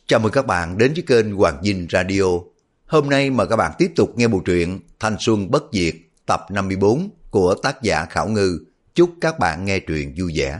Chào mừng các bạn đến với kênh Hoàng Dinh Radio. Hôm nay mời các bạn tiếp tục nghe bộ truyện Thanh Xuân Bất Diệt tập 54 của tác giả Khảo Ngư. Chúc các bạn nghe truyện vui vẻ.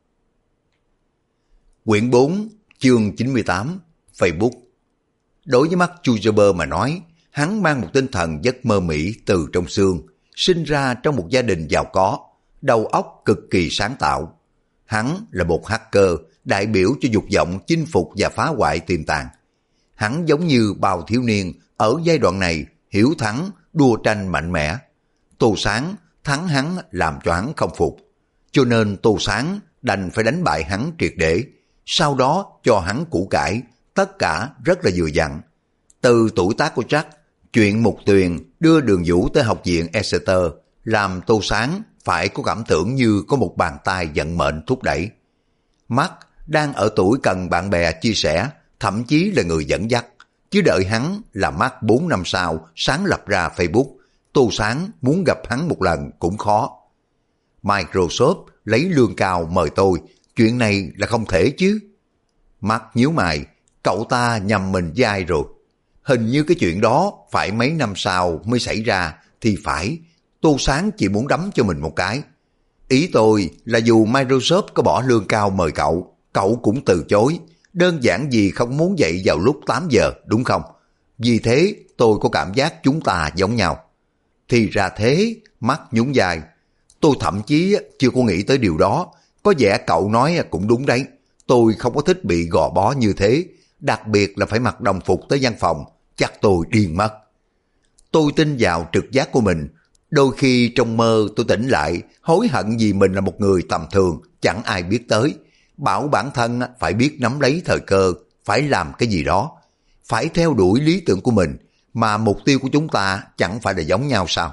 Quyển 4, chương 98, Facebook. Đối với Mark Zuckerberg mà nói, hắn mang một tinh thần rất mơ mị từ trong xương, sinh ra trong một gia đình giàu có, đầu óc cực kỳ sáng tạo. Hắn là một hacker, đại biểu cho dục vọng chinh phục và phá hoại tiềm tàng. Hắn giống như bao thiếu niên ở giai đoạn này, hiếu thắng, đua tranh mạnh mẽ. Tô Sáng thắng hắn làm cho hắn không phục, cho nên Tô Sáng đành phải đánh bại hắn triệt để, sau đó cho hắn củ cải, tất cả rất là vừa vặn. Từ tuổi tác của Jack, chuyện Mục Tuyền đưa Đường Vũ tới học viện Exeter làm Tô Sáng phải có cảm tưởng như có một bàn tay vận mệnh thúc đẩy. Mark đang ở tuổi cần bạn bè chia sẻ, thậm chí là người dẫn dắt, chứ đợi hắn là Mark 4 năm sau sáng lập ra Facebook, Tô Sáng muốn gặp hắn một lần cũng khó. Microsoft lấy lương cao mời tôi, chuyện này là không thể chứ. Mark nhíu mày, cậu ta nhầm mình với ai rồi? Hình như cái chuyện đó phải mấy năm sau mới xảy ra thì phải. Tô Sáng chỉ muốn đấm cho mình một cái. Ý tôi là dù Microsoft có bỏ lương cao mời cậu, cậu cũng từ chối. Đơn giản gì không muốn dậy vào lúc 8 giờ, đúng không? Vì thế tôi có cảm giác chúng ta giống nhau. Thì ra thế, Mark nhún vai. Tôi thậm chí chưa có nghĩ tới điều đó. Có vẻ cậu nói cũng đúng đấy. Tôi không có thích bị gò bó như thế. Đặc biệt là phải mặc đồng phục tới văn phòng. Chắc tôi điên mất. Tôi tin vào trực giác của mình. Đôi khi trong mơ tôi tỉnh lại, hối hận vì mình là một người tầm thường, chẳng ai biết tới. Bảo bản thân phải biết nắm lấy thời cơ, phải làm cái gì đó. Phải theo đuổi lý tưởng của mình, mà mục tiêu của chúng ta chẳng phải là giống nhau sao?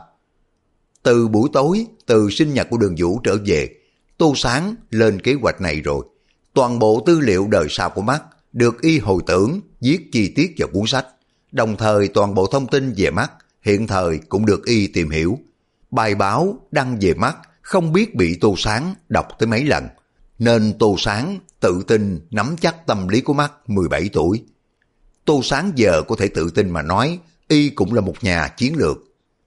Từ buổi tối, từ sinh nhật của Đường Vũ trở về, Tô Sáng lên kế hoạch này rồi. Toàn bộ tư liệu đời sau của Mark được y hồi tưởng, viết chi tiết vào cuốn sách. Đồng thời toàn bộ thông tin về Mark hiện thời cũng được y tìm hiểu. Bài báo đăng về Mark không biết bị Tô Sáng đọc tới mấy lần, nên Tô Sáng tự tin nắm chắc tâm lý của Mark 17 tuổi. Tô Sáng giờ có thể tự tin mà nói y cũng là một nhà chiến lược.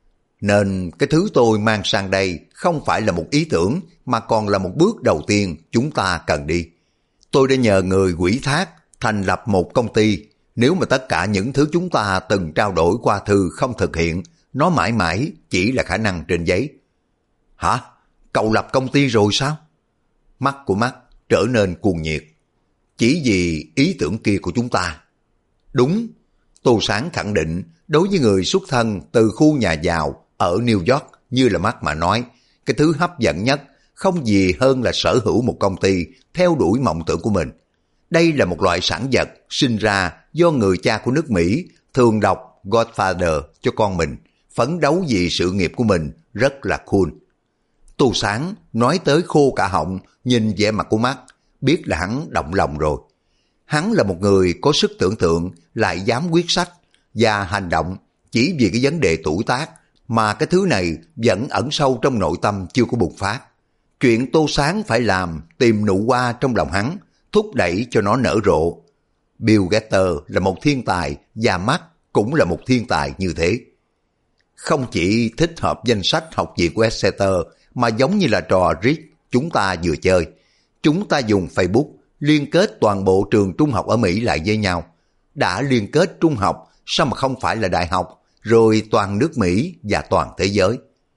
Nên cái thứ tôi mang sang đây không phải là một ý tưởng mà còn là một bước đầu tiên chúng ta cần đi. Tôi đã nhờ người ủy thác thành lập một công ty. Nếu mà tất cả những thứ chúng ta từng trao đổi qua thư không thực hiện, nó mãi mãi chỉ là khả năng trên giấy. Hả? Cậu lập công ty rồi sao? Mắt của Mark trở nên cuồng nhiệt. Chỉ vì ý tưởng kia của chúng ta. Đúng, Tô Sáng khẳng định đối với người xuất thân từ khu nhà giàu ở New York như là Mark mà nói, cái thứ hấp dẫn nhất không gì hơn là sở hữu một công ty theo đuổi mộng tưởng của mình. Đây là một loại sản vật sinh ra do người cha của nước Mỹ thường đọc Godfather cho con mình, phấn đấu vì sự nghiệp của mình rất là cool. Tô Sáng nói tới khô cả họng, nhìn vẻ mặt của Mark, biết là hắn động lòng rồi. Hắn là một người có sức tưởng tượng, lại dám quyết sách và hành động chỉ vì cái vấn đề tuổi tác, mà cái thứ này vẫn ẩn sâu trong nội tâm chưa có bùng phát. Chuyện Tô Sáng phải làm tìm nụ hoa trong lòng hắn, thúc đẩy cho nó nở rộ. Bill Gates là một thiên tài và Mark cũng là một thiên tài như thế. Không chỉ thích hợp danh sách học viện của Exeter mà giống như là trò Rick chúng ta vừa chơi. Chúng ta dùng Facebook liên kết toàn bộ trường trung học ở Mỹ lại với nhau. Đã liên kết trung học, sao mà không phải là đại học, rồi toàn nước Mỹ và toàn thế giới.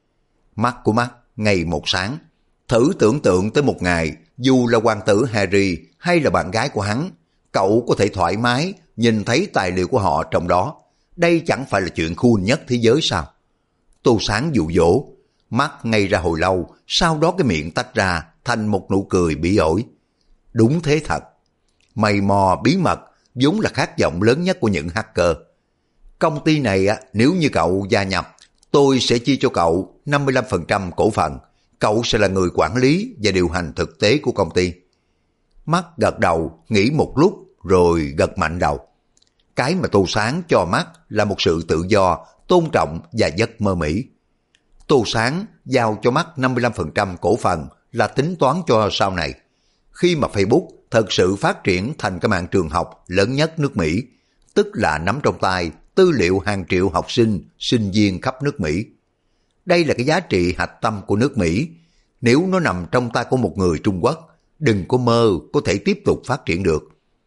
Mắt của Mark ngày một sáng. Thử tưởng tượng tới một ngày, dù là hoàng tử Harry hay là bạn gái của hắn, cậu có thể thoải mái nhìn thấy tài liệu của họ trong đó. Đây chẳng phải là chuyện cool nhất thế giới sao? Tô Sáng dụ dỗ. Mắt ngay ra hồi lâu, sau đó cái miệng tách ra thành một nụ cười bỉ ổi. Đúng thế thật. Mày mò bí mật vốn là khát vọng lớn nhất của những hacker. Công ty này nếu như cậu gia nhập, tôi sẽ chia cho cậu 55% cổ phần. Cậu sẽ là người quản lý và điều hành thực tế của công ty. Mắt gật đầu, nghĩ một lúc rồi gật mạnh đầu. Cái mà Tô Sáng cho Mắt là một sự tự do, tôn trọng và rất mơ mị. Tô Sáng giao cho Mắt 55% cổ phần là tính toán cho sau này. Khi mà Facebook thật sự phát triển thành cái mạng trường học lớn nhất nước Mỹ, tức là nắm trong tay tư liệu hàng triệu học sinh, sinh viên khắp nước Mỹ. Đây là cái giá trị hạch tâm của nước Mỹ. Nếu nó nằm trong tay của một người Trung Quốc, đừng có mơ có thể tiếp tục phát triển được.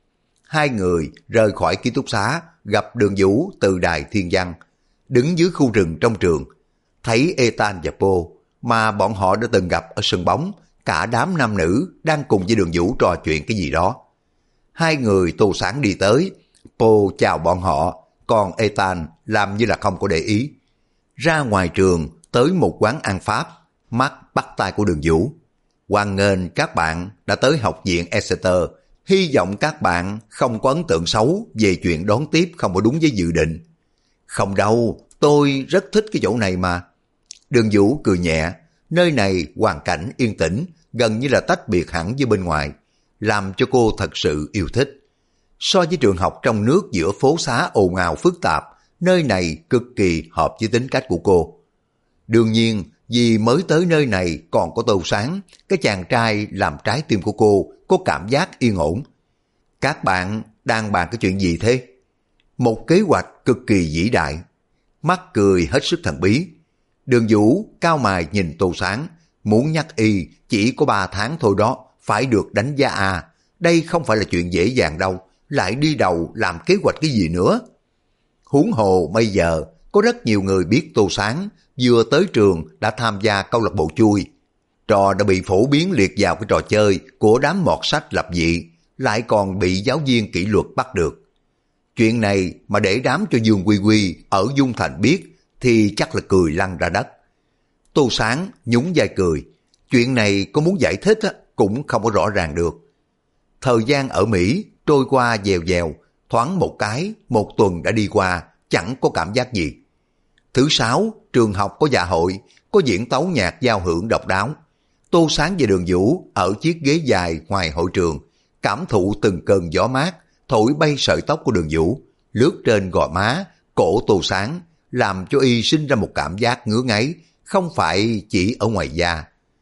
Hai người rời khỏi ký túc xá, gặp Đường Vũ từ đài Thiên Văn, đứng dưới khu rừng trong trường. Thấy Ethan và Po mà bọn họ đã từng gặp ở sân bóng, cả đám nam nữ đang cùng với Đường Vũ trò chuyện cái gì đó. Hai người tô sáng đi tới, Po chào bọn họ, còn Ethan làm như là không có để ý. Ra ngoài trường, tới một quán ăn Pháp, mắt bắt tay của Đường Vũ. Hoan nghênh các bạn đã tới học viện Exeter, hy vọng các bạn không có ấn tượng xấu về chuyện đón tiếp không có đúng với dự định. Không đâu, tôi rất thích cái chỗ này mà. Đường Vũ cười nhẹ, nơi này hoàn cảnh yên tĩnh, gần như là tách biệt hẳn với bên ngoài, làm cho cô thật sự yêu thích. So với trường học trong nước giữa phố xá ồn ào phức tạp, nơi này cực kỳ hợp với tính cách của cô. Đương nhiên, vì mới tới nơi này còn có Tô Sáng, cái chàng trai làm trái tim của cô có cảm giác yên ổn. Các bạn đang bàn cái chuyện gì thế? Một kế hoạch cực kỳ vĩ đại. Mắt cười hết sức thần bí. Đường Vũ cao mày nhìn Tô Sáng, muốn nhắc y chỉ có 3 tháng thôi đó, phải được đánh giá A. Đây không phải là chuyện dễ dàng đâu, lại đi đầu làm kế hoạch cái gì nữa. Huống hồ bây giờ có rất nhiều người biết Tô Sáng vừa tới trường đã tham gia câu lạc bộ chui. Trò đã bị phổ biến liệt vào cái trò chơi của đám mọt sách lập dị, lại còn bị giáo viên kỷ luật bắt được. Chuyện này mà để đám cho Dương Quy Quy ở Dung Thành biết thì chắc là cười lăn ra đất. Tô Sáng nhún vai cười, chuyện này có muốn giải thích cũng không có rõ ràng được. Thời gian ở Mỹ trôi qua dèo dèo, thoáng một cái, một tuần đã đi qua, chẳng có cảm giác gì. Thứ 6, trường học có dạ hội, có diễn tấu nhạc giao hưởng độc đáo. Tô Sáng và Đường Vũ ở chiếc ghế dài ngoài hội trường, cảm thụ từng cơn gió mát, thổi bay sợi tóc của Đường Vũ, lướt trên gò má, cổ Tô Sáng, làm cho y sinh ra một cảm giác ngứa ngáy, không phải chỉ ở ngoài da.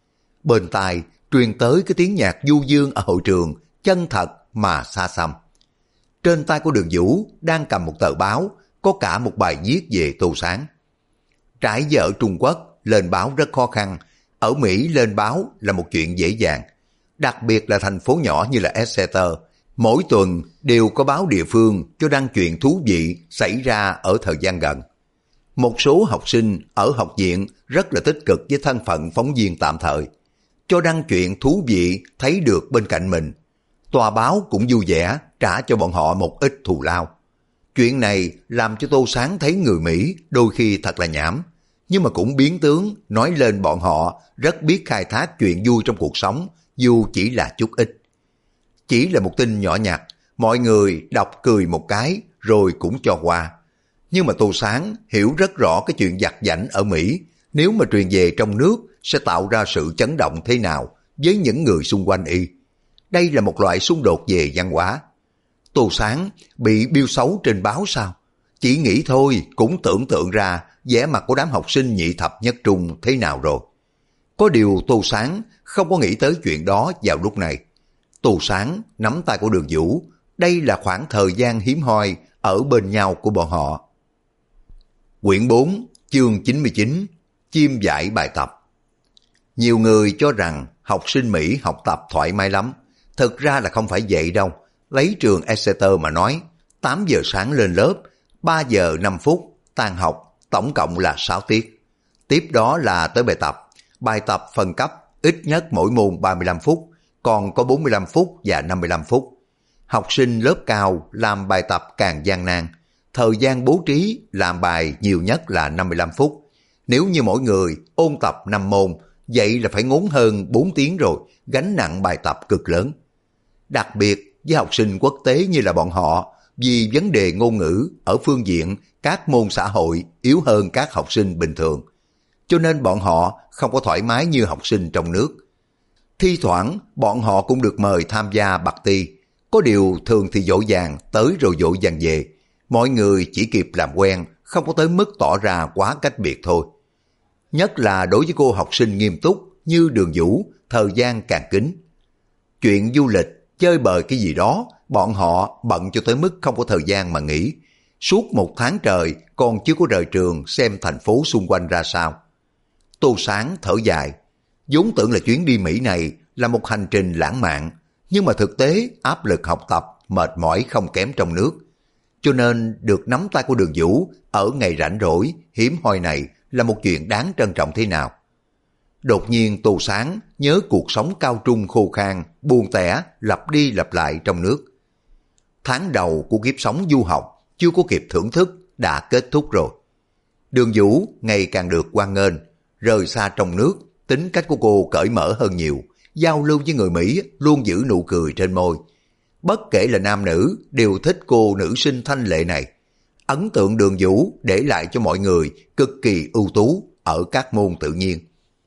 Bên tai truyền tới cái tiếng nhạc du dương ở hội trường, chân thật mà xa xăm. Trên tay của Đường Vũ đang cầm một tờ báo, có cả một bài viết về Tô Sáng. Trải về ở Trung Quốc, lên báo rất khó khăn, ở Mỹ lên báo là một chuyện dễ dàng. Đặc biệt là thành phố nhỏ như là Exeter, mỗi tuần đều có báo địa phương cho đăng chuyện thú vị xảy ra ở thời gian gần. Một số học sinh ở học viện rất là tích cực với thân phận phóng viên tạm thời, cho đăng chuyện thú vị thấy được bên cạnh mình. Tòa báo cũng vui vẻ trả cho bọn họ một ít thù lao. Chuyện này làm cho Tô Sáng thấy người Mỹ đôi khi thật là nhảm, nhưng mà cũng biến tướng nói lên bọn họ rất biết khai thác chuyện vui trong cuộc sống, dù chỉ là chút ít. Chỉ là một tin nhỏ nhặt, mọi người đọc cười một cái rồi cũng cho qua. Nhưng mà Tô Sáng hiểu rất rõ cái chuyện vặt vãnh ở Mỹ, nếu mà truyền về trong nước sẽ tạo ra sự chấn động thế nào với những người xung quanh y. Đây là một loại xung đột về văn hóa. Tô Sáng bị biêu xấu trên báo sao? Chỉ nghĩ thôi cũng tưởng tượng ra vẻ mặt của đám học sinh nhị thập nhất trung thế nào rồi. Có điều Tô Sáng không có nghĩ tới chuyện đó vào lúc này. Tô Sáng nắm tay của Đường Vũ, đây là khoảng thời gian hiếm hoi ở bên nhau của bọn họ. Quyển 4, chương 99, chim dại bài tập. Nhiều người cho rằng học sinh Mỹ học tập thoải mái lắm. Thực ra là không phải vậy đâu. Lấy trường Exeter mà nói, 8 giờ sáng lên lớp, 3 giờ 5 phút, tan học, tổng cộng là 6 tiết. Tiếp đó là tới bài tập phân cấp, ít nhất mỗi môn 35 phút, còn có 45 phút và 55 phút. Học sinh lớp cao làm bài tập càng gian nan, thời gian bố trí làm bài nhiều nhất là 55 phút. Nếu như mỗi người ôn tập 5 môn, vậy là phải ngốn hơn 4 tiếng rồi, gánh nặng bài tập cực lớn. Đặc biệt với học sinh quốc tế như là bọn họ, vì vấn đề ngôn ngữ ở phương diện các môn xã hội yếu hơn các học sinh bình thường, cho nên bọn họ không có thoải mái như học sinh trong nước. Thi thoảng bọn họ cũng được mời tham gia party, có điều thường thì dỗ dàng tới rồi dỗ dàng về. Mọi người chỉ kịp làm quen, không có tới mức tỏ ra quá cách biệt thôi. Nhất là đối với cô học sinh nghiêm túc như Đường Vũ, thời gian càng kín. Chuyện du lịch chơi bời cái gì đó, bọn họ bận cho tới mức không có thời gian mà nghỉ. Suốt 1 tháng trời còn chưa có rời trường xem thành phố xung quanh ra sao. Tô Sáng thở dài, vốn tưởng là chuyến đi Mỹ này là một hành trình lãng mạn, nhưng mà thực tế áp lực học tập, mệt mỏi không kém trong nước. Cho nên được nắm tay của Đường Vũ ở ngày rảnh rỗi, hiếm hoi này là một chuyện đáng trân trọng thế nào. Đột nhiên Tô Sáng nhớ cuộc sống cao trung khô khan, buồn tẻ, lặp đi lặp lại trong nước. Tháng đầu của kiếp sống du học chưa có kịp thưởng thức đã kết thúc rồi. Đường Vũ ngày càng được hoan nghênh, rời xa trong nước, tính cách của cô cởi mở hơn nhiều, giao lưu với người Mỹ luôn giữ nụ cười trên môi. Bất kể là nam nữ đều thích cô nữ sinh thanh lệ này. Ấn tượng Đường Vũ để lại cho mọi người cực kỳ ưu tú ở các môn tự nhiên.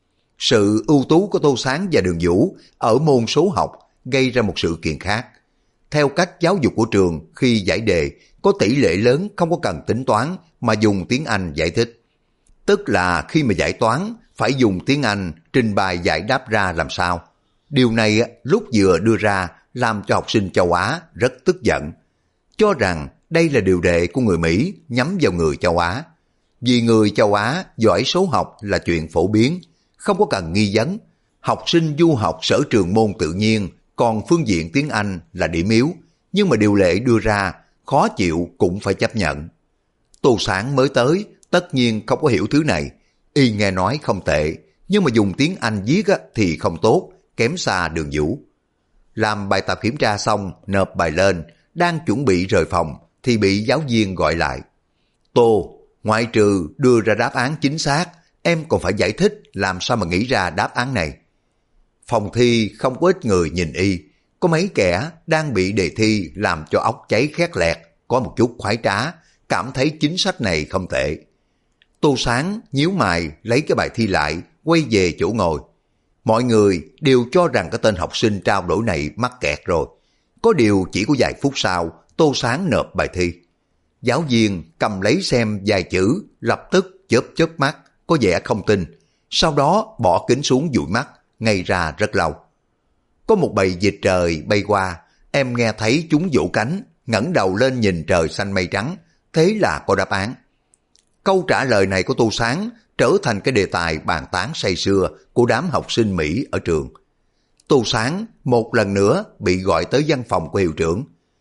Sự ưu tú của Tô Sáng và Đường Vũ ở môn số học gây ra một sự kiện khác. Theo cách giáo dục của trường, khi giải đề có tỷ lệ lớn không có cần tính toán mà dùng tiếng Anh giải thích. Tức là khi mà giải toán phải dùng tiếng Anh trình bày giải đáp ra làm sao. Điều này lúc vừa đưa ra làm cho học sinh châu Á rất tức giận, cho rằng đây là điều đề của người Mỹ nhắm vào người châu Á. Vì người châu Á giỏi số học là chuyện phổ biến, không có cần nghi vấn. Học sinh du học sở trường môn tự nhiên, còn phương diện tiếng Anh là điểm yếu, nhưng mà điều lệ đưa ra, khó chịu cũng phải chấp nhận. Tô Sáng mới tới, tất nhiên không có hiểu thứ này. Y nghe nói không tệ, nhưng mà dùng tiếng Anh viết thì không tốt, kém xa Đường Vũ. Làm bài tập kiểm tra xong, nộp bài lên, đang chuẩn bị rời phòng, thì bị giáo viên gọi lại. Tô, ngoại trừ đưa ra đáp án chính xác, em còn phải giải thích làm sao mà nghĩ ra đáp án này. Phòng thi không có ít người nhìn y, có mấy kẻ đang bị đề thi làm cho óc cháy khét lẹt, có một chút khoái trá, cảm thấy chính sách này không tệ. Tô Sáng nhíu mày lấy cái bài thi lại, quay về chỗ ngồi. Mọi người đều cho rằng cái tên học sinh trao đổi này mắc kẹt rồi. Có điều chỉ có vài phút sau, Tô Sáng nộp bài thi. Giáo viên cầm lấy xem vài chữ, lập tức chớp chớp mắt, có vẻ không tin. Sau đó bỏ kính xuống dụi mắt, ngây ra rất lâu. Có một bầy vịt trời bay qua, em nghe thấy chúng vỗ cánh, ngẩng đầu lên nhìn trời xanh mây trắng, thế là có đáp án. Câu trả lời này của Tô Sáng trở thành cái đề tài bàn tán say sưa của đám học sinh Mỹ ở trường. Tô Sáng một lần nữa bị gọi tới văn phòng của hiệu trưởng.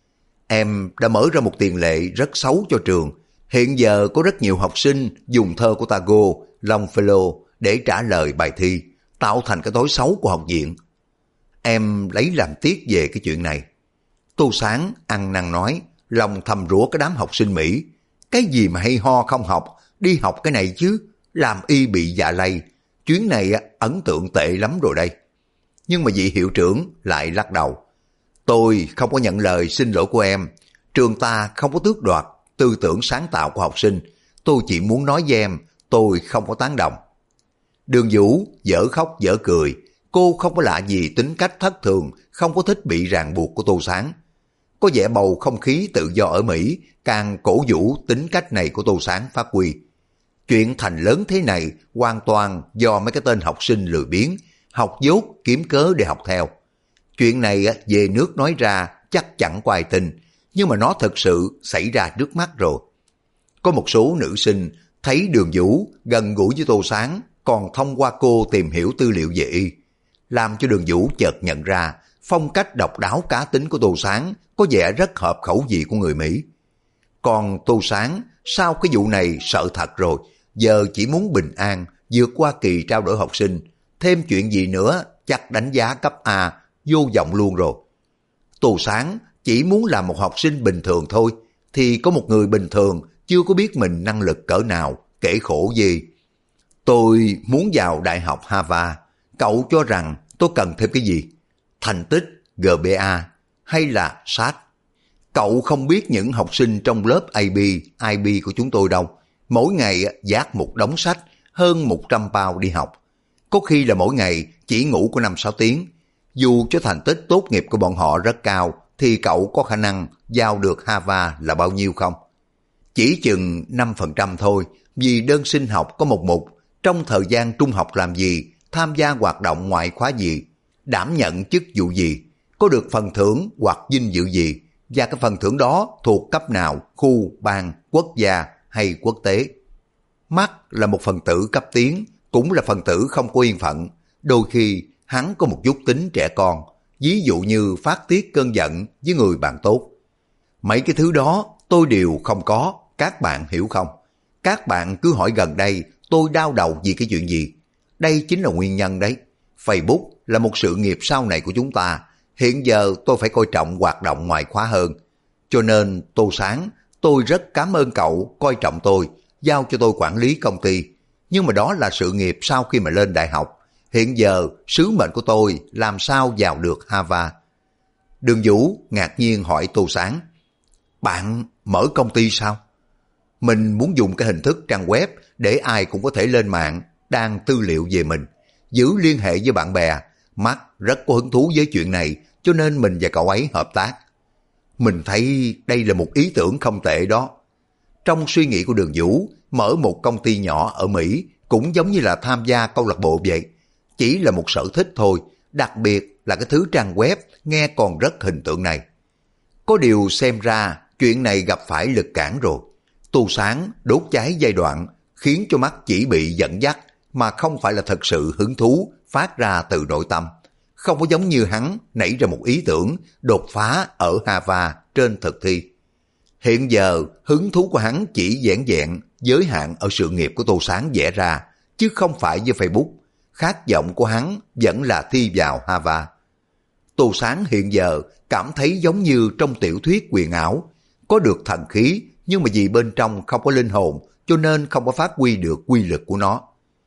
Em đã mở ra một tiền lệ rất xấu cho trường. Hiện giờ có rất nhiều học sinh dùng thơ của Tago, Longfellow để trả lời bài thi, tạo thành cái thói xấu của học viện. Em lấy làm tiếc về cái chuyện này. Tô Sáng ăn năn nói, lòng thầm rủa cái đám học sinh Mỹ. Cái gì mà hay ho không học, đi học cái này chứ, làm y bị dạ lây. Chuyến này ấn tượng tệ lắm rồi đây. Nhưng mà vị hiệu trưởng lại lắc đầu. Tôi không có nhận lời xin lỗi của em. Trường ta không có tước đoạt tư tưởng sáng tạo của học sinh. Tôi chỉ muốn nói với em, tôi không có tán đồng. Đường Vũ dở khóc dở cười. Cô không có lạ gì tính cách thất thường, không có thích bị ràng buộc của Tô Sáng. Có vẻ bầu không khí tự do ở Mỹ càng cổ vũ tính cách này của Tô Sáng phát huy. Chuyện thành lớn thế này hoàn toàn do mấy cái tên học sinh lười biếng, học dốt kiếm cớ để học theo. Chuyện này về nước nói ra chắc chẳng có ai tin, nhưng mà nó thật sự xảy ra trước mắt rồi. Có một số nữ sinh thấy Đường Vũ gần gũi với Tô Sáng, còn thông qua cô tìm hiểu tư liệu về y, làm cho Đường Vũ chợt nhận ra phong cách độc đáo cá tính của Tô Sáng có vẻ rất hợp khẩu vị của người Mỹ. Còn Tô Sáng sau cái vụ này sợ thật rồi, giờ chỉ muốn bình an vượt qua kỳ trao đổi học sinh, thêm chuyện gì nữa chắc đánh giá cấp A vô vọng luôn rồi. Tô Sáng chỉ muốn làm một học sinh bình thường thôi, thì có một người bình thường chưa có biết mình năng lực cỡ nào, kể khổ gì. Tôi muốn vào Đại học Harvard, cậu cho rằng tôi cần thêm cái gì? Thành tích, GPA hay là SAT? Cậu không biết những học sinh trong lớp IB của chúng tôi đâu. Mỗi ngày vác một đống sách, hơn 100 pound đi học. Có khi là mỗi ngày chỉ ngủ có 5-6 tiếng. Dù cho thành tích tốt nghiệp của bọn họ rất cao, thì cậu có khả năng vào được Harvard là bao nhiêu không? Chỉ chừng 5% thôi, vì đơn xin học có một mục, trong thời gian trung học làm gì, tham gia hoạt động ngoại khóa gì, đảm nhận chức vụ gì. có được phần thưởng hoặc vinh dự gì, và cái phần thưởng đó thuộc cấp nào, khu, bang, quốc gia hay quốc tế. Mark là một phần tử cấp tiến, cũng là phần tử không có yên phận. Đôi khi hắn có một chút tính trẻ con, ví dụ như phát tiết cơn giận với người bạn tốt. Mấy cái thứ đó tôi đều không có, các bạn hiểu không? Các bạn cứ hỏi gần đây tôi đau đầu vì cái chuyện gì? Đây chính là nguyên nhân đấy. Facebook là một sự nghiệp sau này của chúng ta. Hiện giờ tôi phải coi trọng hoạt động ngoại khóa hơn. Cho nên Tô Sáng, tôi rất cảm ơn cậu coi trọng tôi, giao cho tôi quản lý công ty. Nhưng mà đó là sự nghiệp sau khi mà lên đại học. Hiện giờ sứ mệnh của tôi làm sao vào được Harvard. Đường Vũ ngạc nhiên hỏi Tô Sáng, bạn mở công ty sao? Mình muốn dùng cái hình thức trang web để ai cũng có thể lên mạng đăng tư liệu về mình, giữ liên hệ với bạn bè. Mark rất có hứng thú với chuyện này, cho nên mình và cậu ấy hợp tác. Mình thấy đây là một ý tưởng không tệ đó. Trong suy nghĩ của Đường Vũ, mở một công ty nhỏ ở Mỹ cũng giống như là tham gia câu lạc bộ vậy. Chỉ là một sở thích thôi, đặc biệt là cái thứ trang web nghe còn rất hình tượng này. Có điều xem ra chuyện này gặp phải lực cản rồi. Tô Sáng đốt cháy giai đoạn khiến cho mắt chỉ bị dẫn dắt mà không phải là thật sự hứng thú phát ra từ nội tâm. Không có giống như hắn nảy ra một ý tưởng đột phá ở Harvard trên thực thi. Hiện giờ hứng thú của hắn chỉ vẻn vẹn giới hạn ở sự nghiệp của Tô Sáng vẽ ra, chứ không phải với Facebook. Khát vọng của hắn vẫn là thi vào Harvard. Tô Sáng hiện giờ cảm thấy giống như trong tiểu thuyết huyền ảo, có được thần khí nhưng mà vì bên trong không có linh hồn cho nên không có phát huy được quy lực của nó.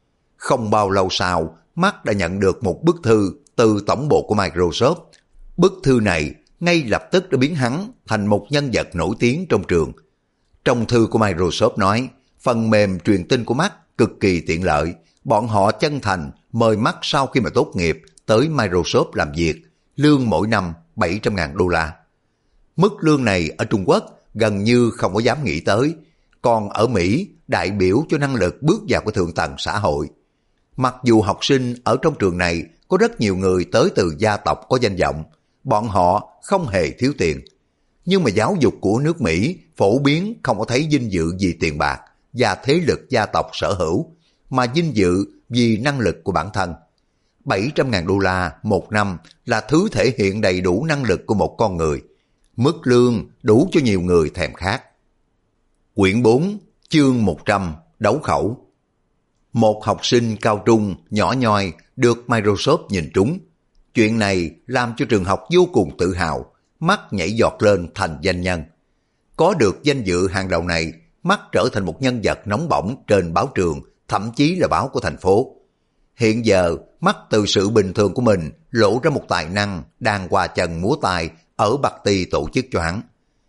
Không bao lâu sau, Mark đã nhận được một bức thư từ tổng bộ của Microsoft. Bức thư này ngay lập tức đã biến hắn thành một nhân vật nổi tiếng trong trường. Trong thư của Microsoft nói, phần mềm truyền tin của Mark cực kỳ tiện lợi. Bọn họ chân thành mời Mark sau khi mà tốt nghiệp tới Microsoft làm việc, lương mỗi năm 700.000 đô la. Mức lương này ở Trung Quốc gần như không có dám nghĩ tới, còn ở Mỹ đại biểu cho năng lực bước vào cái thượng tầng xã hội. Mặc dù học sinh ở trong trường này có rất nhiều người tới từ gia tộc có danh vọng, bọn họ không hề thiếu tiền. Nhưng mà giáo dục của nước Mỹ phổ biến không có thấy vinh dự vì tiền bạc và thế lực gia tộc sở hữu, mà vinh dự vì năng lực của bản thân. 700.000 đô la một năm là thứ thể hiện đầy đủ năng lực của một con người. Mức lương đủ cho nhiều người thèm khát. Quyển 4, chương 100, đấu khẩu. Một học sinh cao trung nhỏ nhoi được Microsoft nhìn trúng. Chuyện này làm cho trường học vô cùng tự hào, mắt nhảy giọt lên thành danh nhân. Có được danh dự hàng đầu này, mắt trở thành một nhân vật nóng bỏng trên báo trường, thậm chí là báo của thành phố. Hiện giờ, mắt từ sự bình thường của mình lộ ra một tài năng đang qua chân múa tài ở Bạc Tì tổ chức cho hắn.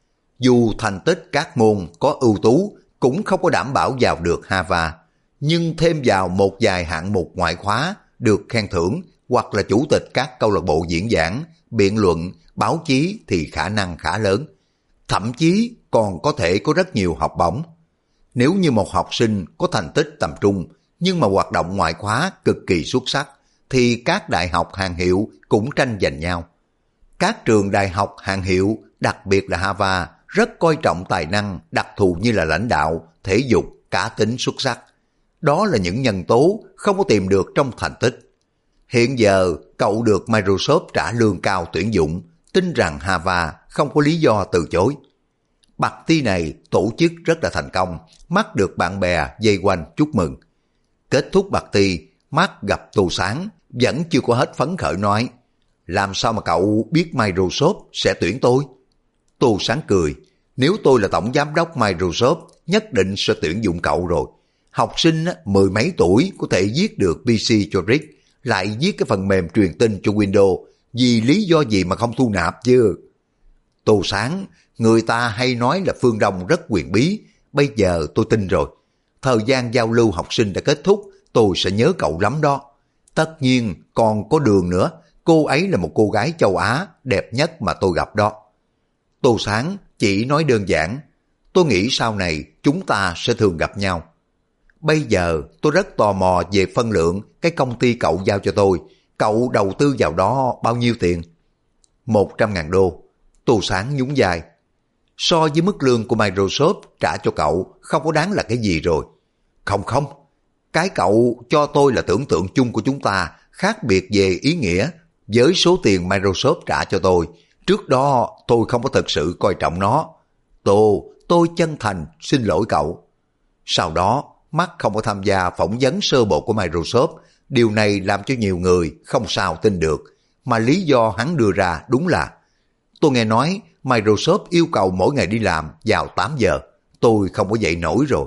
Dù thành tích các môn có ưu tú cũng không có đảm bảo vào được Harvard, nhưng thêm vào một vài hạng mục ngoại khóa được khen thưởng hoặc là chủ tịch các câu lạc bộ diễn giảng, biện luận, báo chí thì khả năng khá lớn. Thậm chí còn có thể có rất nhiều học bổng. Nếu như một học sinh có thành tích tầm trung nhưng mà hoạt động ngoại khóa cực kỳ xuất sắc thì các đại học hàng hiệu cũng tranh giành nhau. Các trường đại học hàng hiệu, đặc biệt là Harvard, rất coi trọng tài năng đặc thù như là lãnh đạo, thể dục, cá tính xuất sắc. Đó là những nhân tố không có tìm được trong thành tích. Hiện giờ cậu được Microsoft trả lương cao tuyển dụng, tin rằng Harvard không có lý do từ chối. Bạc ti này tổ chức rất là thành công, mắt được bạn bè vây quanh chúc mừng. Kết thúc bạc ti, mắt gặp Tô Sáng, vẫn chưa có hết phấn khởi nói, làm sao mà cậu biết Microsoft sẽ tuyển tôi? Tô Sáng cười, nếu tôi là tổng giám đốc Microsoft, nhất định sẽ tuyển dụng cậu rồi. Học sinh mười mấy tuổi có thể viết được PC cho Rick, lại viết cái phần mềm truyền tin cho Windows, vì lý do gì mà không thu nạp chứ? Tô Sáng, người ta hay nói là phương Đông rất quyền bí, bây giờ tôi tin rồi. Thời gian giao lưu học sinh đã kết thúc, tôi sẽ nhớ cậu lắm đó. Tất nhiên còn có Đường nữa, cô ấy là một cô gái châu Á đẹp nhất mà tôi gặp đó. Tô Sáng chỉ nói đơn giản, tôi nghĩ sau này chúng ta sẽ thường gặp nhau. Bây giờ tôi rất tò mò về phân lượng cái công ty cậu giao cho tôi, cậu đầu tư vào đó bao nhiêu tiền? 100.000 đô. Tô Sáng nhún vai. So với mức lương của Microsoft trả cho cậu không có đáng là cái gì rồi. Không không, cái cậu cho tôi là tưởng tượng chung của chúng ta khác biệt về ý nghĩa với số tiền Microsoft trả cho tôi. Trước đó tôi không có thực sự coi trọng nó. Tôi chân thành xin lỗi cậu. Sau đó, Mark không có tham gia phỏng vấn sơ bộ của Microsoft. Điều này làm cho nhiều người không sao tin được. Mà lý do hắn đưa ra đúng là: tôi nghe nói Microsoft yêu cầu mỗi ngày đi làm vào 8 giờ. Tôi không có dậy nổi rồi.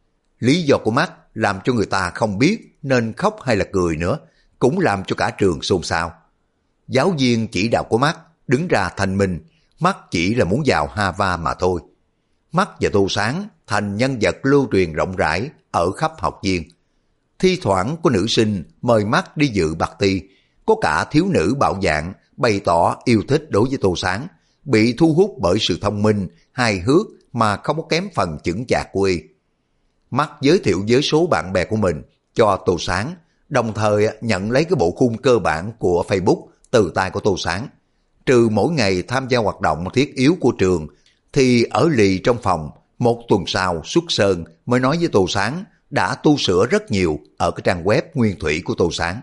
Lý do của Mark làm cho người ta không biết nên khóc hay là cười nữa, cũng làm cho cả trường xôn xao. Giáo viên chỉ đạo của Mark đứng ra thanh minh, Mark chỉ là muốn vào Harvard mà thôi. Mark và Tô Sáng thành nhân vật lưu truyền rộng rãi ở khắp học viên. Thi thoảng có nữ sinh mời Mark đi dự party, có cả thiếu nữ bạo dạn bày tỏ yêu thích đối với Tô Sáng, bị thu hút bởi sự thông minh, hài hước mà không có kém phần chững chạc của y. Mark giới thiệu với số bạn bè của mình cho Tô Sáng, đồng thời nhận lấy cái bộ khung cơ bản của Facebook từ tay của Tô Sáng. Trừ mỗi ngày tham gia hoạt động thiết yếu của trường, thì ở lì trong phòng, một tuần sau xuất sơn mới nói với Tô Sáng đã tu sửa rất nhiều ở cái trang web nguyên thủy của Tô Sáng.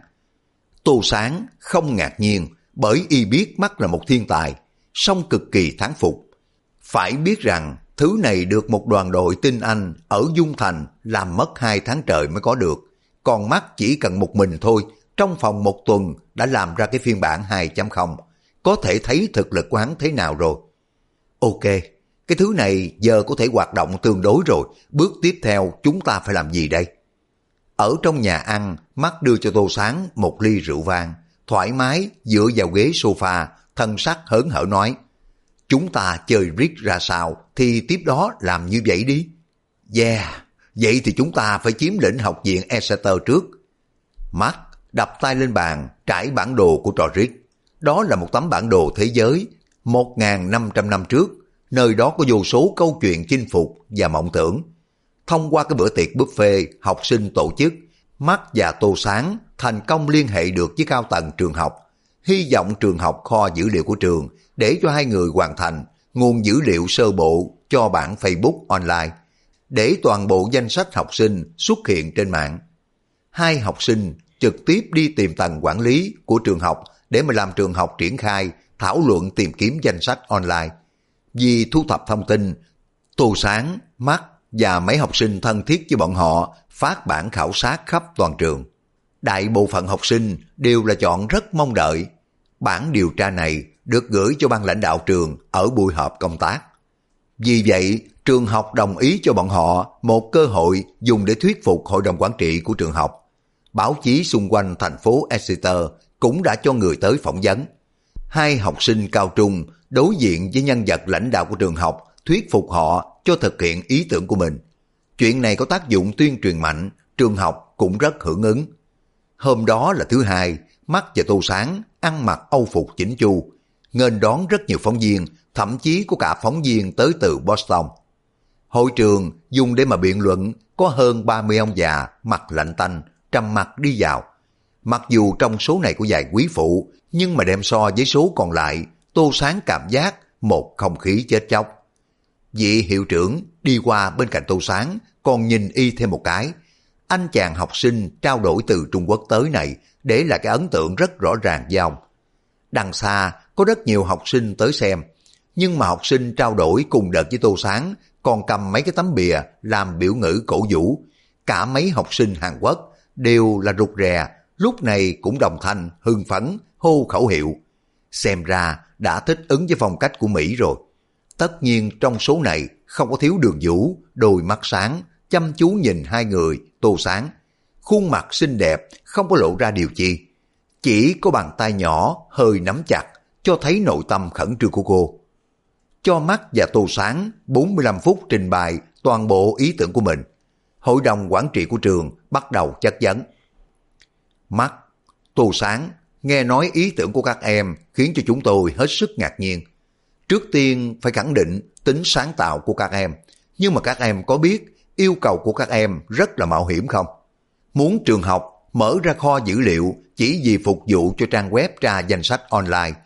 Tô Sáng không ngạc nhiên bởi y biết Mark là một thiên tài, song cực kỳ thán phục. Phải biết rằng thứ này được một đoàn đội tinh anh ở Dung Thành làm mất 2 tháng trời mới có được. Còn Mark chỉ cần một mình thôi, trong vòng một tuần đã làm ra cái phiên bản 2.0, có thể thấy thực lực của hắn thế nào rồi. Ok, cái thứ này giờ có thể hoạt động tương đối rồi, bước tiếp theo chúng ta phải làm gì đây? Ở trong nhà ăn, Mark đưa cho Tô Sáng một ly rượu vang, thoải mái dựa vào ghế sofa, thân sắc hớn hở nói: chúng ta chơi riết ra sao thì tiếp đó làm như vậy đi. Yeah, vậy thì chúng ta phải chiếm lĩnh học viện Exeter trước. Mark đập tay lên bàn, trải bản đồ của trò riết. Đó là một tấm bản đồ thế giới 1.500 năm trước, nơi đó có vô số câu chuyện chinh phục và mộng tưởng. Thông qua cái bữa tiệc buffet học sinh tổ chức, Mark và Tô Sáng thành công liên hệ được với cao tầng trường học, hy vọng trường học kho dữ liệu của trường để cho hai người hoàn thành nguồn dữ liệu sơ bộ cho bản Facebook online, để toàn bộ danh sách học sinh xuất hiện trên mạng. Hai học sinh trực tiếp đi tìm tầng quản lý của trường học để mà làm trường học triển khai thảo luận tìm kiếm danh sách online. Vì thu thập thông tin, Tô Sáng, Mark và mấy học sinh thân thiết với bọn họ phát bản khảo sát khắp toàn trường. Đại bộ phận học sinh đều là chọn rất mong đợi. Bản điều tra này được gửi cho ban lãnh đạo trường ở buổi họp công tác. Vì vậy, trường học đồng ý cho bọn họ một cơ hội dùng để thuyết phục hội đồng quản trị của trường học. Báo chí xung quanh thành phố Exeter cũng đã cho người tới phỏng vấn. Hai học sinh cao trung đối diện với nhân vật lãnh đạo của trường học, thuyết phục họ cho thực hiện ý tưởng của mình. Chuyện này có tác dụng tuyên truyền mạnh, trường học cũng rất hưởng ứng. Hôm đó là thứ hai, Mark và Tô Sáng ăn mặc âu phục chỉnh chu, nghênh đón rất nhiều phóng viên, thậm chí có cả phóng viên tới từ Boston. Hội trường dùng để mà biện luận có hơn 30 ông già mặt lạnh tanh, trầm mặc đi vào. Mặc dù trong số này có vài quý phụ, nhưng mà đem so với số còn lại, Tô Sáng cảm giác một không khí chết chóc. Vị hiệu trưởng đi qua bên cạnh Tô Sáng, còn nhìn y thêm một cái. Anh chàng học sinh trao đổi từ Trung Quốc tới này để lại cái ấn tượng rất rõ ràng với ông. Đằng xa có rất nhiều học sinh tới xem, nhưng mà học sinh trao đổi cùng đợt với Tô Sáng còn cầm mấy cái tấm bìa làm biểu ngữ cổ vũ. Cả mấy học sinh Hàn Quốc đều là rụt rè, lúc này cũng đồng thanh hưng phấn hô khẩu hiệu. Xem ra đã thích ứng với phong cách của Mỹ rồi. Tất nhiên trong số này không có thiếu Đường Vũ, đôi mắt sáng, chăm chú nhìn hai người Tô Sáng. Khuôn mặt xinh đẹp, không có lộ ra điều chi. Chỉ có bàn tay nhỏ hơi nắm chặt, cho thấy nội tâm khẩn trương của cô. Cho Mark và Tô Sáng 45 phút trình bày toàn bộ ý tưởng của mình. Hội đồng quản trị của trường bắt đầu chất vấn. Mark, Tô Sáng, nghe nói ý tưởng của các em khiến cho chúng tôi hết sức ngạc nhiên. Trước tiên phải khẳng định tính sáng tạo của các em, nhưng mà các em có biết yêu cầu của các em rất là mạo hiểm không? Muốn trường học mở ra kho dữ liệu chỉ vì phục vụ cho trang web tra danh sách online,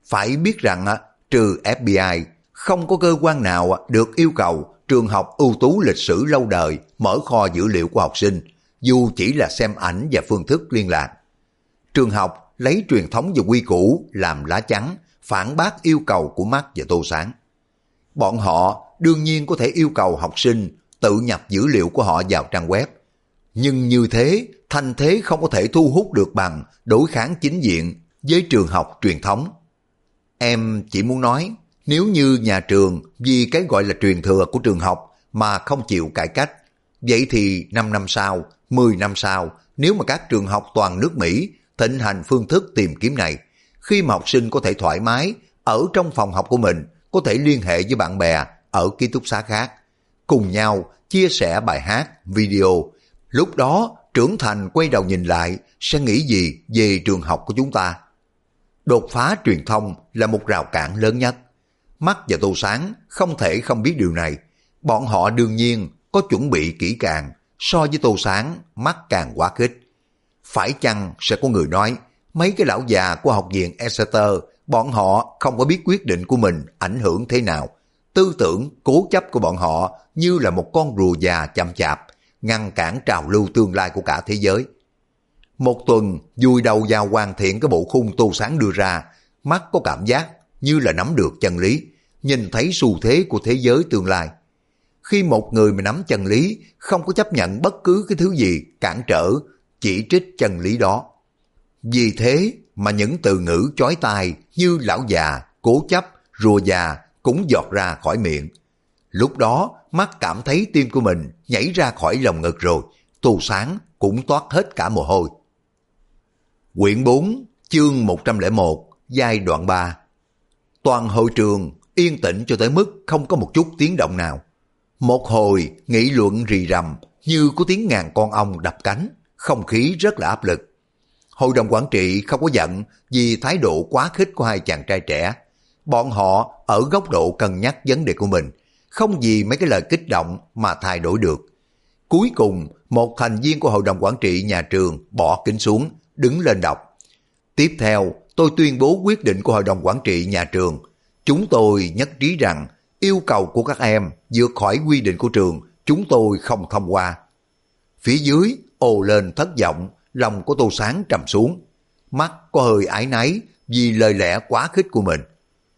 Phải biết rằng trừ FBI, không có cơ quan nào được yêu cầu trường học ưu tú lịch sử lâu đời mở kho dữ liệu của học sinh, dù chỉ là xem ảnh và phương thức liên lạc. Trường học lấy truyền thống và quy củ làm lá chắn, phản bác yêu cầu của Mark và Tô Sáng. Bọn họ đương nhiên có thể yêu cầu học sinh tự nhập dữ liệu của họ vào trang web, nhưng như thế thành thế không có thể thu hút được bằng đối kháng chính diện với trường học truyền thống. Em chỉ muốn nói, nếu như nhà trường vì cái gọi là truyền thừa của trường học mà không chịu cải cách, vậy thì 5 năm sau, 10 năm sau, nếu mà các trường học toàn nước Mỹ thịnh hành phương thức tìm kiếm này, khi mà học sinh có thể thoải mái ở trong phòng học của mình, có thể liên hệ với bạn bè ở ký túc xá khác, cùng nhau chia sẻ bài hát, video, lúc đó trưởng thành quay đầu nhìn lại sẽ nghĩ gì về trường học của chúng ta? Đột phá truyền thông là một rào cản lớn nhất. Mark và Tô Sáng không thể không biết điều này. Bọn họ đương nhiên có chuẩn bị kỹ càng, so với Tô Sáng, Mark càng quá khích. Phải chăng sẽ có người nói, mấy cái lão già của học viện Exeter, bọn họ không có biết quyết định của mình ảnh hưởng thế nào. Tư tưởng cố chấp của bọn họ như là một con rùa già chậm chạp, ngăn cản trào lưu tương lai của cả thế giới. Một tuần vùi đầu vào hoàn thiện cái bộ khung Tô Sáng đưa ra, Mark có cảm giác như là nắm được chân lý, nhìn thấy xu thế của thế giới tương lai. Khi một người mà nắm chân lý, không có chấp nhận bất cứ cái thứ gì cản trở, chỉ trích chân lý đó. Vì thế mà những từ ngữ chói tai như lão già, cố chấp, rùa già cũng giọt ra khỏi miệng. Lúc đó, Mark cảm thấy tim của mình nhảy ra khỏi lồng ngực rồi, Tô Sáng cũng toát hết cả mồ hôi. Quyển 4, chương 101, giai đoạn 3. Toàn hội trường yên tĩnh cho tới mức không có một chút tiếng động nào. Một hồi nghị luận rì rầm như có tiếng ngàn con ong đập cánh, không khí rất là áp lực. Hội đồng quản trị không có giận vì thái độ quá khích của hai chàng trai trẻ. Bọn họ ở góc độ cân nhắc vấn đề của mình, không vì mấy cái lời kích động mà thay đổi được. Cuối cùng, một thành viên của hội đồng quản trị nhà trường bỏ kính xuống, đứng lên đọc. Tiếp theo, tôi tuyên bố quyết định của hội đồng quản trị nhà trường. Chúng tôi nhất trí rằng yêu cầu của các em vượt khỏi quy định của trường, chúng tôi không thông qua. Phía dưới ồ lên thất vọng, lòng của Tô Sáng trầm xuống. Mắt có hơi áy náy vì lời lẽ quá khích của mình.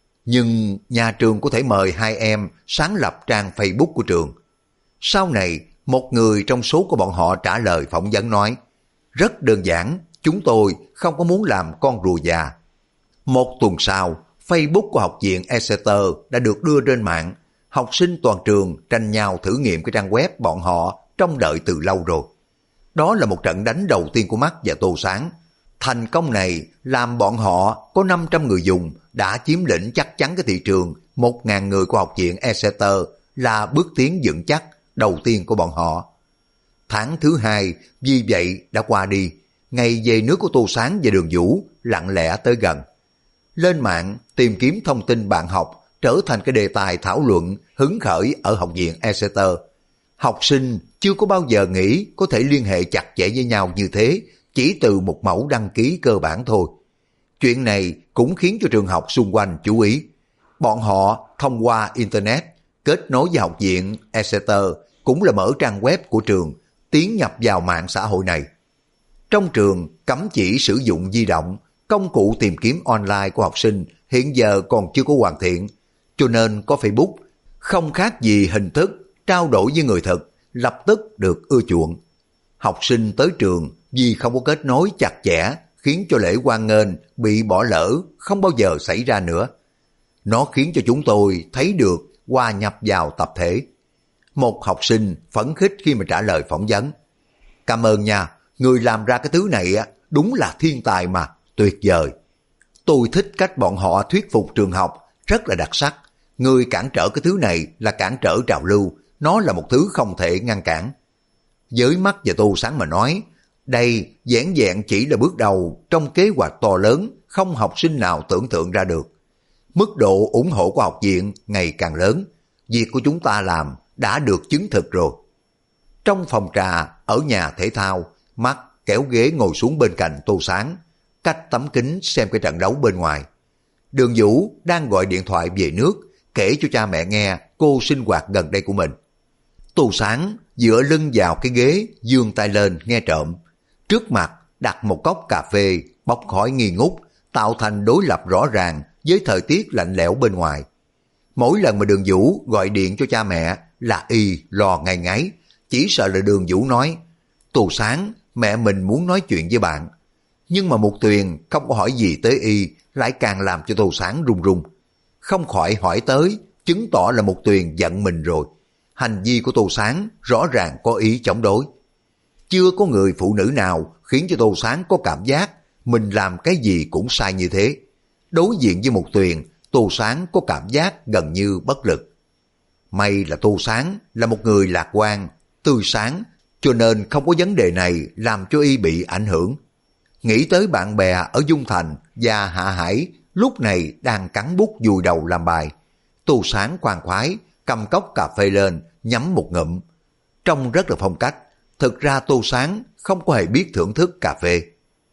Nhưng nhà trường có thể mời hai em sáng lập trang Facebook của trường. Sau này, một người trong số của bọn họ trả lời phỏng vấn nói, rất đơn giản, chúng tôi không có muốn làm con rùa già. Một tuần sau, Facebook của học viện Exeter đã được đưa lên mạng. Học sinh toàn trường tranh nhau thử nghiệm cái trang web bọn họ trông đợi từ lâu rồi. Đó là một trận đánh đầu tiên của Mark và Tô Sáng. Thành công này làm bọn họ có 500 người dùng đã chiếm lĩnh chắc chắn cái thị trường 1.000 người của học viện Exeter là bước tiến vững chắc đầu tiên của bọn họ. Tháng thứ 2 vì vậy đã qua đi, ngày về nước của Tô Sáng và Đường Vũ lặng lẽ tới gần. Lên mạng tìm kiếm thông tin bạn học trở thành cái đề tài thảo luận hứng khởi ở học viện Exeter. Học sinh chưa có bao giờ nghĩ có thể liên hệ chặt chẽ với nhau như thế, chỉ từ một mẫu đăng ký cơ bản thôi. Chuyện này cũng khiến cho trường học xung quanh chú ý. Bọn họ thông qua Internet kết nối với học viện Exeter, cũng là mở trang web của trường, tiến nhập vào mạng xã hội này. Trong trường cấm chỉ sử dụng di động, công cụ tìm kiếm online của học sinh hiện giờ còn chưa có hoàn thiện, cho nên có Facebook, không khác gì hình thức trao đổi với người thực, lập tức được ưa chuộng. Học sinh tới trường vì không có kết nối chặt chẽ, khiến cho lễ hoan nghênh bị bỏ lỡ, không bao giờ xảy ra nữa. Nó khiến cho chúng tôi thấy được hòa nhập vào tập thể. Một học sinh phấn khích khi mà trả lời phỏng vấn. Cảm ơn nha, người làm ra cái thứ này đúng là thiên tài mà, tuyệt vời. Tôi thích cách bọn họ thuyết phục trường học, rất là đặc sắc. Người cản trở cái thứ này là cản trở trào lưu, nó là một thứ không thể ngăn cản. Với Mắt và Tô Sáng mà nói, đây vẻn vẹn chỉ là bước đầu trong kế hoạch to lớn không học sinh nào tưởng tượng ra được. Mức độ ủng hộ của học viện ngày càng lớn, việc của chúng ta làm đã được chứng thực rồi. Trong phòng trà ở nhà thể thao, Mắt kéo ghế ngồi xuống bên cạnh Tô Sáng, cách tấm kính xem cái trận đấu bên ngoài. Đường Vũ đang gọi điện thoại về nước, kể cho cha mẹ nghe cô sinh hoạt gần đây của mình. Tô Sáng dựa lưng vào cái ghế, giương tay lên nghe trộm. Trước mặt đặt một cốc cà phê bốc khói nghi ngút, tạo thành đối lập rõ ràng với thời tiết lạnh lẽo bên ngoài. Mỗi lần mà Đường Vũ gọi điện cho cha mẹ là y lo ngay ngáy, chỉ sợ là Đường Vũ nói: Tô Sáng, mẹ mình muốn nói chuyện với bạn. Nhưng mà Mục Tuyền không có hỏi gì tới y, lại càng làm cho Tô Sáng run run. Không khỏi hỏi tới, chứng tỏ là Mục Tuyền giận mình rồi. Hành vi của Tô Sáng rõ ràng có ý chống đối. Chưa có người phụ nữ nào khiến cho Tô Sáng có cảm giác mình làm cái gì cũng sai như thế. Đối diện với Mục Tuyền, Tô Sáng có cảm giác gần như bất lực. May là Tô Sáng là một người lạc quan, tươi sáng, cho nên không có vấn đề này làm cho y bị ảnh hưởng. Nghĩ tới bạn bè ở Dung Thành và Hạ Hải lúc này đang cắn bút vùi đầu làm bài, Tô Sáng khoan khoái cầm cốc cà phê lên, nhắm một ngụm. Trông rất là phong cách, thực ra Tô Sáng không có hề biết thưởng thức cà phê.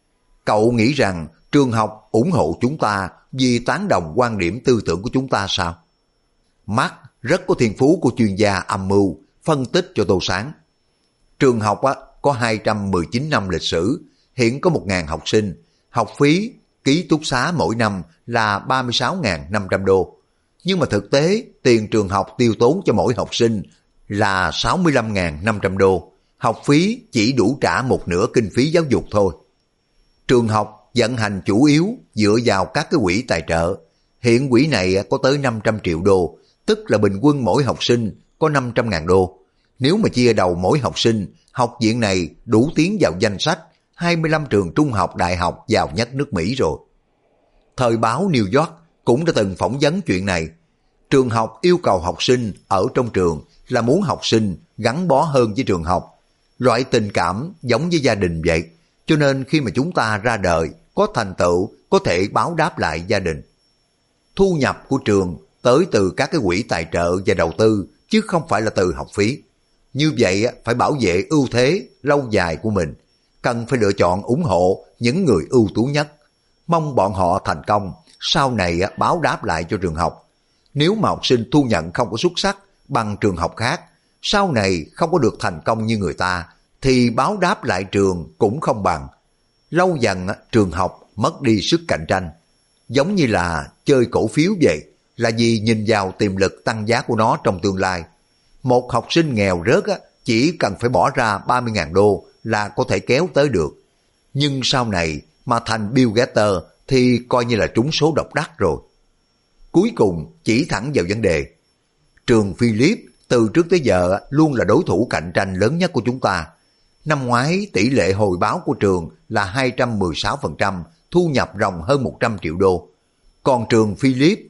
Cậu nghĩ rằng trường học ủng hộ chúng ta vì tán đồng quan điểm tư tưởng của chúng ta sao? Mark rất có thiên phú của chuyên gia âm mưu, phân tích cho Tô Sáng. Trường học có 219 năm lịch sử, hiện có 1.000 học sinh, học phí, ký túc xá mỗi năm là 36.500 đô. Nhưng mà thực tế, tiền trường học tiêu tốn cho mỗi học sinh là 65.500 đô. Học phí chỉ đủ trả một nửa kinh phí giáo dục thôi. Trường học vận hành chủ yếu dựa vào các cái quỹ tài trợ. Hiện quỹ này có tới 500 triệu đô, tức là bình quân mỗi học sinh có 500.000 đô. Nếu mà chia đầu mỗi học sinh, học viện này đủ tiến vào danh sách 25 trường trung học đại học giàu nhất nước Mỹ rồi. Thời báo New York cũng đã từng phỏng vấn chuyện này. Trường học yêu cầu học sinh ở trong trường là muốn học sinh gắn bó hơn với trường học. Loại tình cảm giống với gia đình vậy. Cho nên khi mà chúng ta ra đời, có thành tựu, có thể báo đáp lại gia đình. Thu nhập của trường tới từ các cái quỹ tài trợ và đầu tư, chứ không phải là từ học phí. Như vậy phải bảo vệ ưu thế lâu dài của mình. Cần phải lựa chọn ủng hộ những người ưu tú nhất. Mong bọn họ thành công, sau này báo đáp lại cho trường học. Nếu mà học sinh thu nhận không có xuất sắc bằng trường học khác, sau này không có được thành công như người ta, thì báo đáp lại trường cũng không bằng. Lâu dần trường học mất đi sức cạnh tranh. Giống như là chơi cổ phiếu vậy, là vì nhìn vào tiềm lực tăng giá của nó trong tương lai. Một học sinh nghèo rớt chỉ cần phải bỏ ra 30.000 đô là có thể kéo tới được. Nhưng sau này mà thành Bill Gates thì coi như là trúng số độc đắc rồi. Cuối cùng chỉ thẳng vào vấn đề. Trường Philip từ trước tới giờ luôn là đối thủ cạnh tranh lớn nhất của chúng ta. Năm ngoái tỷ lệ hồi báo của trường là 216%, thu nhập ròng hơn 100 triệu đô. Còn trường Philip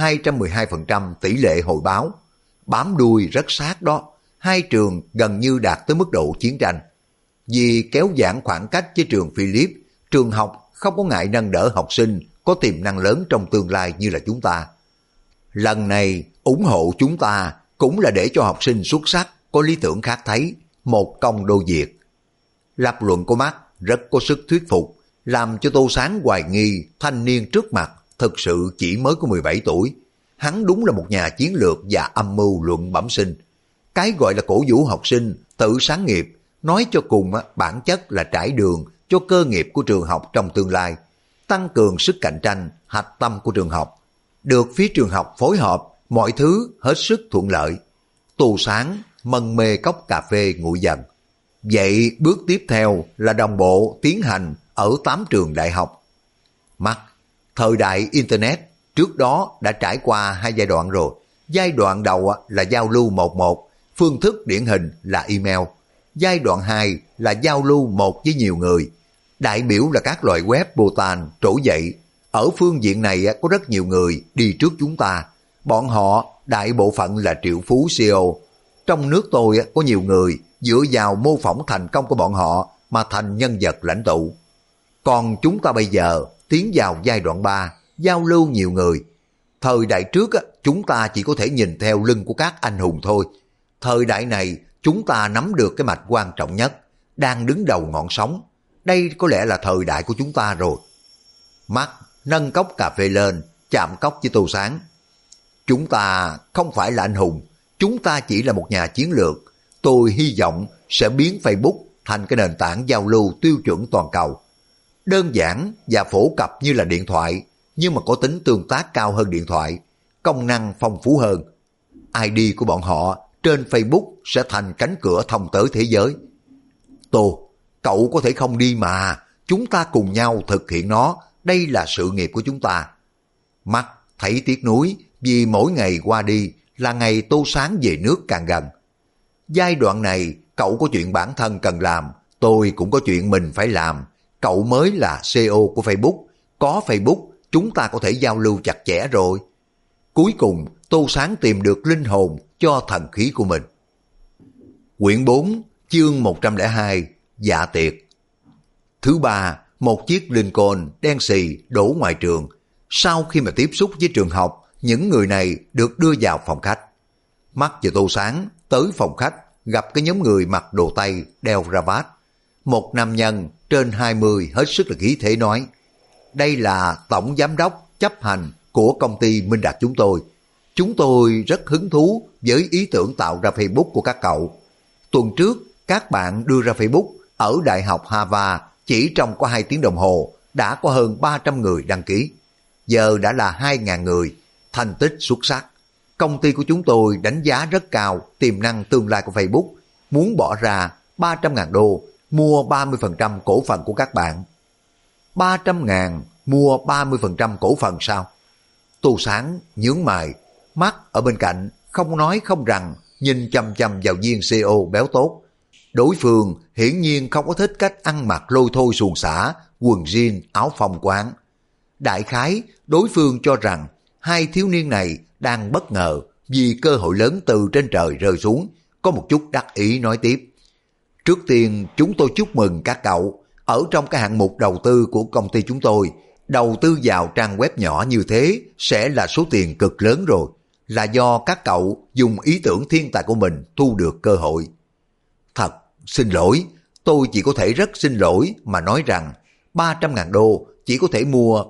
212% tỷ lệ hồi báo. Bám đuôi rất sát đó, hai trường gần như đạt tới mức độ chiến tranh. Vì kéo giãn khoảng cách với trường Philip, trường học không có ngại nâng đỡ học sinh có tiềm năng lớn trong tương lai như là chúng ta. Lần này ủng hộ chúng ta cũng là để cho học sinh xuất sắc có lý tưởng khác thấy, một công đôi việc. Lập luận của Mark rất có sức thuyết phục, làm cho Tô Sáng hoài nghi thanh niên trước mặt thực sự chỉ mới có 17 tuổi. Hắn đúng là một nhà chiến lược và âm mưu luận bẩm sinh. Cái gọi là cổ vũ học sinh tự sáng nghiệp, nói cho cùng bản chất là trải đường cho cơ nghiệp của trường học trong tương lai, tăng cường sức cạnh tranh, hạch tâm của trường học. Được phía trường học phối hợp, mọi thứ hết sức thuận lợi. Tô Sáng mân mê cốc cà phê nguội dần. Vậy bước tiếp theo là đồng bộ tiến hành ở 8 trường đại học. Thời đại Internet trước đó đã trải qua 2 giai đoạn rồi. Giai đoạn đầu là giao lưu 1-1, phương thức điển hình là email. Giai đoạn 2 là giao lưu một với nhiều người. Đại biểu là các loại web botan trỗi dậy. Ở phương diện này có rất nhiều người đi trước chúng ta. Bọn họ đại bộ phận là triệu phú CEO. Trong nước tôi có nhiều người dựa vào mô phỏng thành công của bọn họ mà thành nhân vật lãnh tụ. Còn chúng ta bây giờ tiến vào giai đoạn 3, giao lưu nhiều người. Thời đại trước chúng ta chỉ có thể nhìn theo lưng của các anh hùng thôi. Thời đại này chúng ta nắm được cái mạch quan trọng nhất, đang đứng đầu ngọn sóng. Đây có lẽ là thời đại của chúng ta rồi. Mark nâng cốc cà phê lên, chạm cốc với Tô Sáng. Chúng ta không phải là anh hùng, chúng ta chỉ là một nhà chiến lược. Tôi hy vọng sẽ biến Facebook thành cái nền tảng giao lưu tiêu chuẩn toàn cầu. Đơn giản và phổ cập như là điện thoại, nhưng mà có tính tương tác cao hơn điện thoại, công năng phong phú hơn. ID của bọn họ trên Facebook sẽ thành cánh cửa thông tới thế giới. Tô, cậu có thể không đi mà, chúng ta cùng nhau thực hiện nó, đây là sự nghiệp của chúng ta. Mắt thấy tiếc nuối vì mỗi ngày qua đi là ngày Tô Sáng về nước càng gần. Giai đoạn này cậu có chuyện bản thân cần làm, tôi cũng có chuyện mình phải làm. Cậu mới là CEO của Facebook, có Facebook chúng ta có thể giao lưu chặt chẽ rồi. Cuối cùng Tô Sáng tìm được linh hồn cho thần khí của mình. Quyển 4, chương 102, dạ tiệc. Thứ ba, một chiếc Lincoln đen xì đổ ngoài trường. Sau khi mà tiếp xúc với trường học, những người này được đưa vào phòng khách. Mắt và Tô Sáng tới phòng khách, gặp cái nhóm người mặc đồ Tây, đeo cravat. Một nam nhân trên 20 hết sức là khí thế nói: đây là tổng giám đốc chấp hành của công ty Minh Đạt chúng tôi. Chúng tôi rất hứng thú với ý tưởng tạo ra Facebook của các cậu. Tuần trước, các bạn đưa ra Facebook ở Đại học Harvard, chỉ trong có 2 tiếng đồng hồ, đã có hơn 300 người đăng ký. Giờ đã là 2.000 người, thành tích xuất sắc. Công ty của chúng tôi đánh giá rất cao tiềm năng tương lai của Facebook, muốn bỏ ra 300.000 đô mua 30% cổ phần của các bạn. 300.000 mua 30% cổ phần sao? Tô Sáng nhướng mày, mắt ở bên cạnh không nói không rằng nhìn chăm chăm vào viên CEO béo tốt. Đối phương hiển nhiên không có thích cách ăn mặc lôi thôi suồng xả, quần jean, áo phông quán. Đại khái, đối phương cho rằng hai thiếu niên này đang bất ngờ vì cơ hội lớn từ trên trời rơi xuống, có một chút đắc ý nói tiếp. Trước tiên chúng tôi chúc mừng các cậu, ở trong cái hạng mục đầu tư của công ty chúng tôi, đầu tư vào trang web nhỏ như thế sẽ là số tiền cực lớn rồi, là do các cậu dùng ý tưởng thiên tài của mình thu được cơ hội. Thật xin lỗi, tôi chỉ có thể rất xin lỗi mà nói rằng 300.000 đô chỉ có thể mua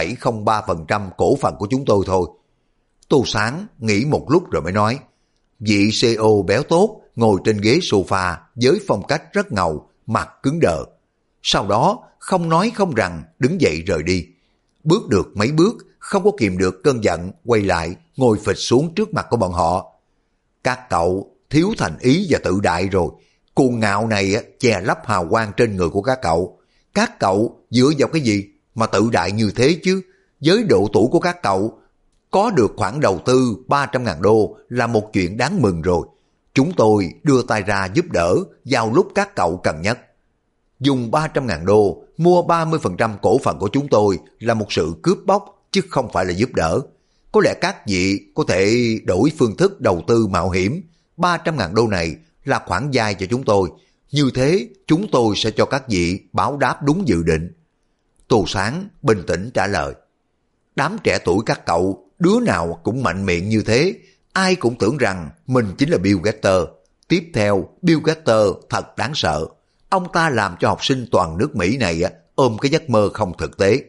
0,03% cổ phần của chúng tôi thôi. Tô Sáng nghĩ một lúc rồi mới nói, vị CEO béo tốt ngồi trên ghế sofa với phong cách rất ngầu, mặt cứng đờ. Sau đó không nói không rằng đứng dậy rời đi. Bước được mấy bước, không có kìm được cơn giận, quay lại ngồi phịch xuống trước mặt của bọn họ. Các cậu thiếu thành ý và tự đại rồi. Cuồng ngạo này che lấp hào quang trên người của các cậu. Các cậu dựa vào cái gì mà tự đại như thế chứ? Với độ tuổi của các cậu, có được khoản đầu tư 300.000 đô là một chuyện đáng mừng rồi. Chúng tôi đưa tay ra giúp đỡ vào lúc các cậu cần nhất. Dùng 300.000 đô mua 30% cổ phần của chúng tôi là một sự cướp bóc chứ không phải là giúp đỡ. Có lẽ các vị có thể đổi phương thức đầu tư mạo hiểm. 300.000 đô này là khoản vay cho chúng tôi. Như thế chúng tôi sẽ cho các vị báo đáp đúng dự định. Tô Sáng bình tĩnh trả lời. Đám trẻ tuổi các cậu đứa nào cũng mạnh miệng như thế, ai cũng tưởng rằng mình chính là Bill Gates. Tiếp theo, Bill Gates thật đáng sợ. Ông ta làm cho học sinh toàn nước Mỹ này ôm cái giấc mơ không thực tế.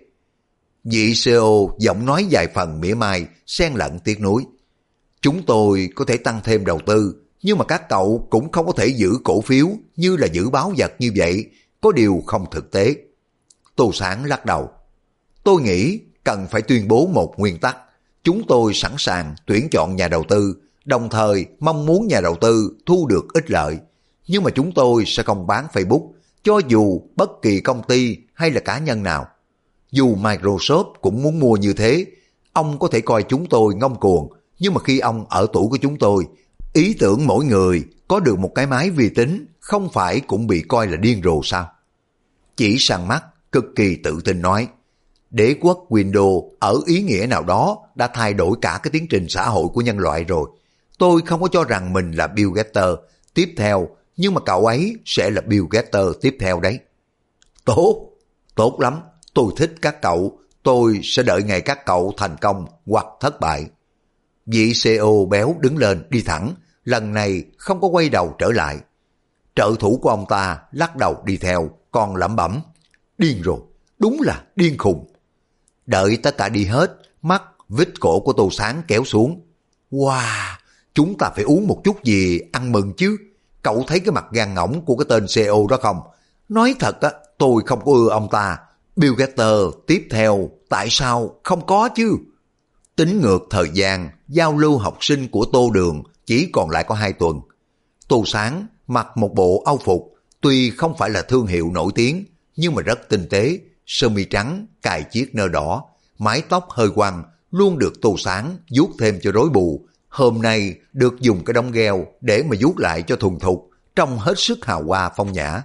Vị CEO giọng nói vài phần mỉa mai, xen lẫn tiếc nuối. Chúng tôi có thể tăng thêm đầu tư, nhưng mà các cậu cũng không có thể giữ cổ phiếu như là giữ báu vật như vậy, có điều không thực tế. Tô Sáng lắc đầu. Tôi nghĩ cần phải tuyên bố một nguyên tắc. Chúng tôi sẵn sàng tuyển chọn nhà đầu tư, đồng thời mong muốn nhà đầu tư thu được ích lợi. Nhưng mà chúng tôi sẽ không bán Facebook, cho dù bất kỳ công ty hay là cá nhân nào. Dù Microsoft cũng muốn mua như thế, ông có thể coi chúng tôi ngông cuồng, nhưng mà khi ông ở tuổi của chúng tôi, ý tưởng mỗi người có được một cái máy vi tính không phải cũng bị coi là điên rồ sao? Chỉ sang mắt, cực kỳ tự tin nói, đế quốc Windows ở ý nghĩa nào đó đã thay đổi cả cái tiến trình xã hội của nhân loại rồi. Tôi không có cho rằng mình là Bill Gates tiếp theo, nhưng mà cậu ấy sẽ là Bill Gates tiếp theo đấy. Tốt, tốt lắm, tôi thích các cậu, tôi sẽ đợi ngày các cậu thành công hoặc thất bại. Vị CEO béo đứng lên đi thẳng, lần này không có quay đầu trở lại. Trợ thủ của ông ta lắc đầu đi theo, còn lẩm bẩm, điên rồi, đúng là điên khùng. Đợi tất cả đi hết, mắt vít cổ của Tô Sáng kéo xuống. Wow, chúng ta phải uống một chút gì ăn mừng chứ. Cậu thấy cái mặt gan ngỗng của cái tên CEO đó không? Nói thật á, tôi không có ưa ông ta. Bill Gates tiếp theo, tại sao không có chứ? Tính ngược thời gian, giao lưu học sinh của Tô Đường chỉ còn lại có 2 tuần. Tô Sáng mặc một bộ âu phục, tuy không phải là thương hiệu nổi tiếng, nhưng mà rất tinh tế, sơ mi trắng, cài chiếc nơ đỏ, mái tóc hơi quăn, luôn được Tô Sáng vuốt thêm cho rối bù. Hôm nay được dùng cái đống gheo để mà vuốt lại cho thuần thục, trông hết sức hào hoa phong nhã.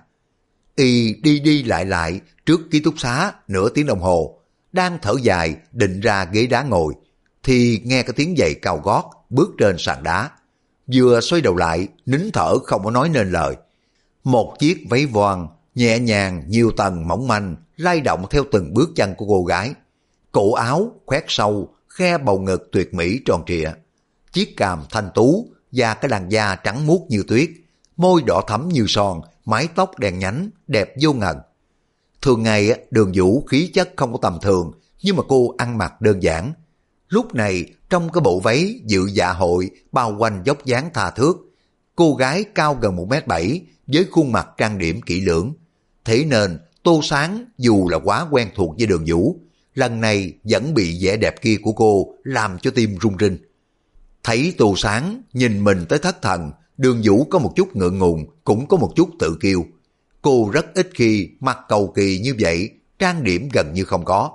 Y đi đi lại trước ký túc xá nửa tiếng đồng hồ, đang thở dài định ra ghế đá ngồi, thì nghe cái tiếng giày cao gót bước trên sàn đá. Vừa xoay đầu lại, nín thở không có nói nên lời. Một chiếc váy voan nhẹ nhàng nhiều tầng mỏng manh lay động theo từng bước chân của cô gái. Cổ áo khoét sâu, khe bầu ngực tuyệt mỹ tròn trịa, chiếc cằm thanh tú và cái làn da trắng muốt như tuyết, môi đỏ thẫm như son, mái tóc đen nhánh đẹp vô ngần. Thường ngày Đường Vũ khí chất không có tầm thường, nhưng mà cô ăn mặc đơn giản. Lúc này trong cái bộ váy dự dạ hội bao quanh dốc dáng tha thước, cô gái cao gần 1m7 với khuôn mặt trang điểm kỹ lưỡng. Thế nên Tô Sáng dù là quá quen thuộc với Đường Vũ, lần này vẫn bị vẻ đẹp kia của cô làm cho tim rung rinh. Thấy Tô Sáng nhìn mình tới thất thần, Đường Vũ có một chút ngượng ngùng, cũng có một chút tự kiêu. Cô rất ít khi mặc cầu kỳ như vậy, trang điểm gần như không có.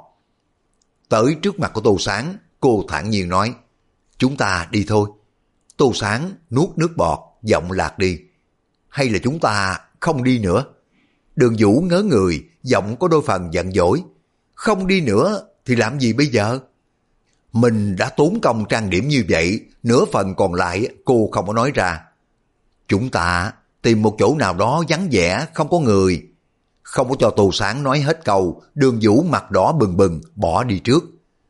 Tới trước mặt của Tô Sáng, cô thản nhiên nói, chúng ta đi thôi. Tô Sáng nuốt nước bọt, giọng lạc đi. Hay là chúng ta không đi nữa? Đường Vũ ngớ người, giọng có đôi phần giận dỗi. Không đi nữa thì làm gì bây giờ? Mình đã tốn công trang điểm như vậy, nửa phần còn lại cô không có nói ra. Chúng ta tìm một chỗ nào đó vắng vẻ, không có người. Không có cho Tô Sáng nói hết câu, Đường Vũ mặt đỏ bừng bừng bỏ đi trước.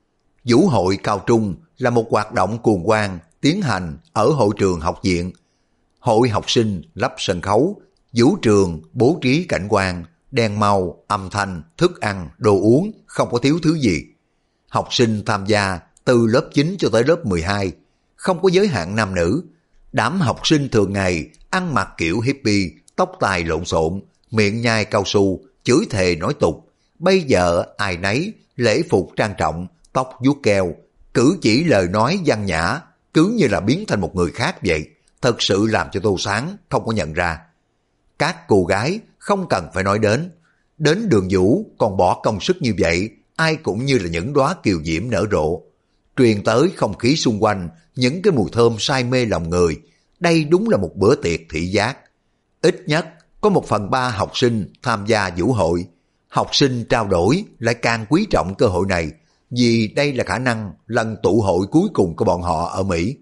Vũ hội cao trung là một hoạt động cuồng hoan tiến hành ở hội trường học viện. Hội học sinh lắp sân khấu, vũ trường bố trí cảnh quan, đèn màu, âm thanh, thức ăn, đồ uống, không có thiếu thứ gì. Học sinh tham gia từ lớp 9 cho tới lớp 12, không có giới hạn nam nữ. Đám học sinh thường ngày ăn mặc kiểu hippie, tóc tai lộn xộn, miệng nhai cao su, chửi thề nói tục. Bây giờ ai nấy lễ phục trang trọng, tóc vuốt keo, cử chỉ lời nói văn nhã, cứ như là biến thành một người khác vậy. Thật sự làm cho Tô Sáng không có nhận ra. Các cô gái không cần phải nói đến Đường Vũ còn bỏ công sức như vậy, ai cũng như là những đóa kiều diễm nở rộ. Truyền tới không khí xung quanh, những cái mùi thơm say mê lòng người. Đây đúng là một bữa tiệc thị giác. Ít nhất có 1/3 học sinh tham gia vũ hội. Học sinh trao đổi lại càng quý trọng cơ hội này, vì đây là khả năng lần tụ hội cuối cùng của bọn họ ở Mỹ.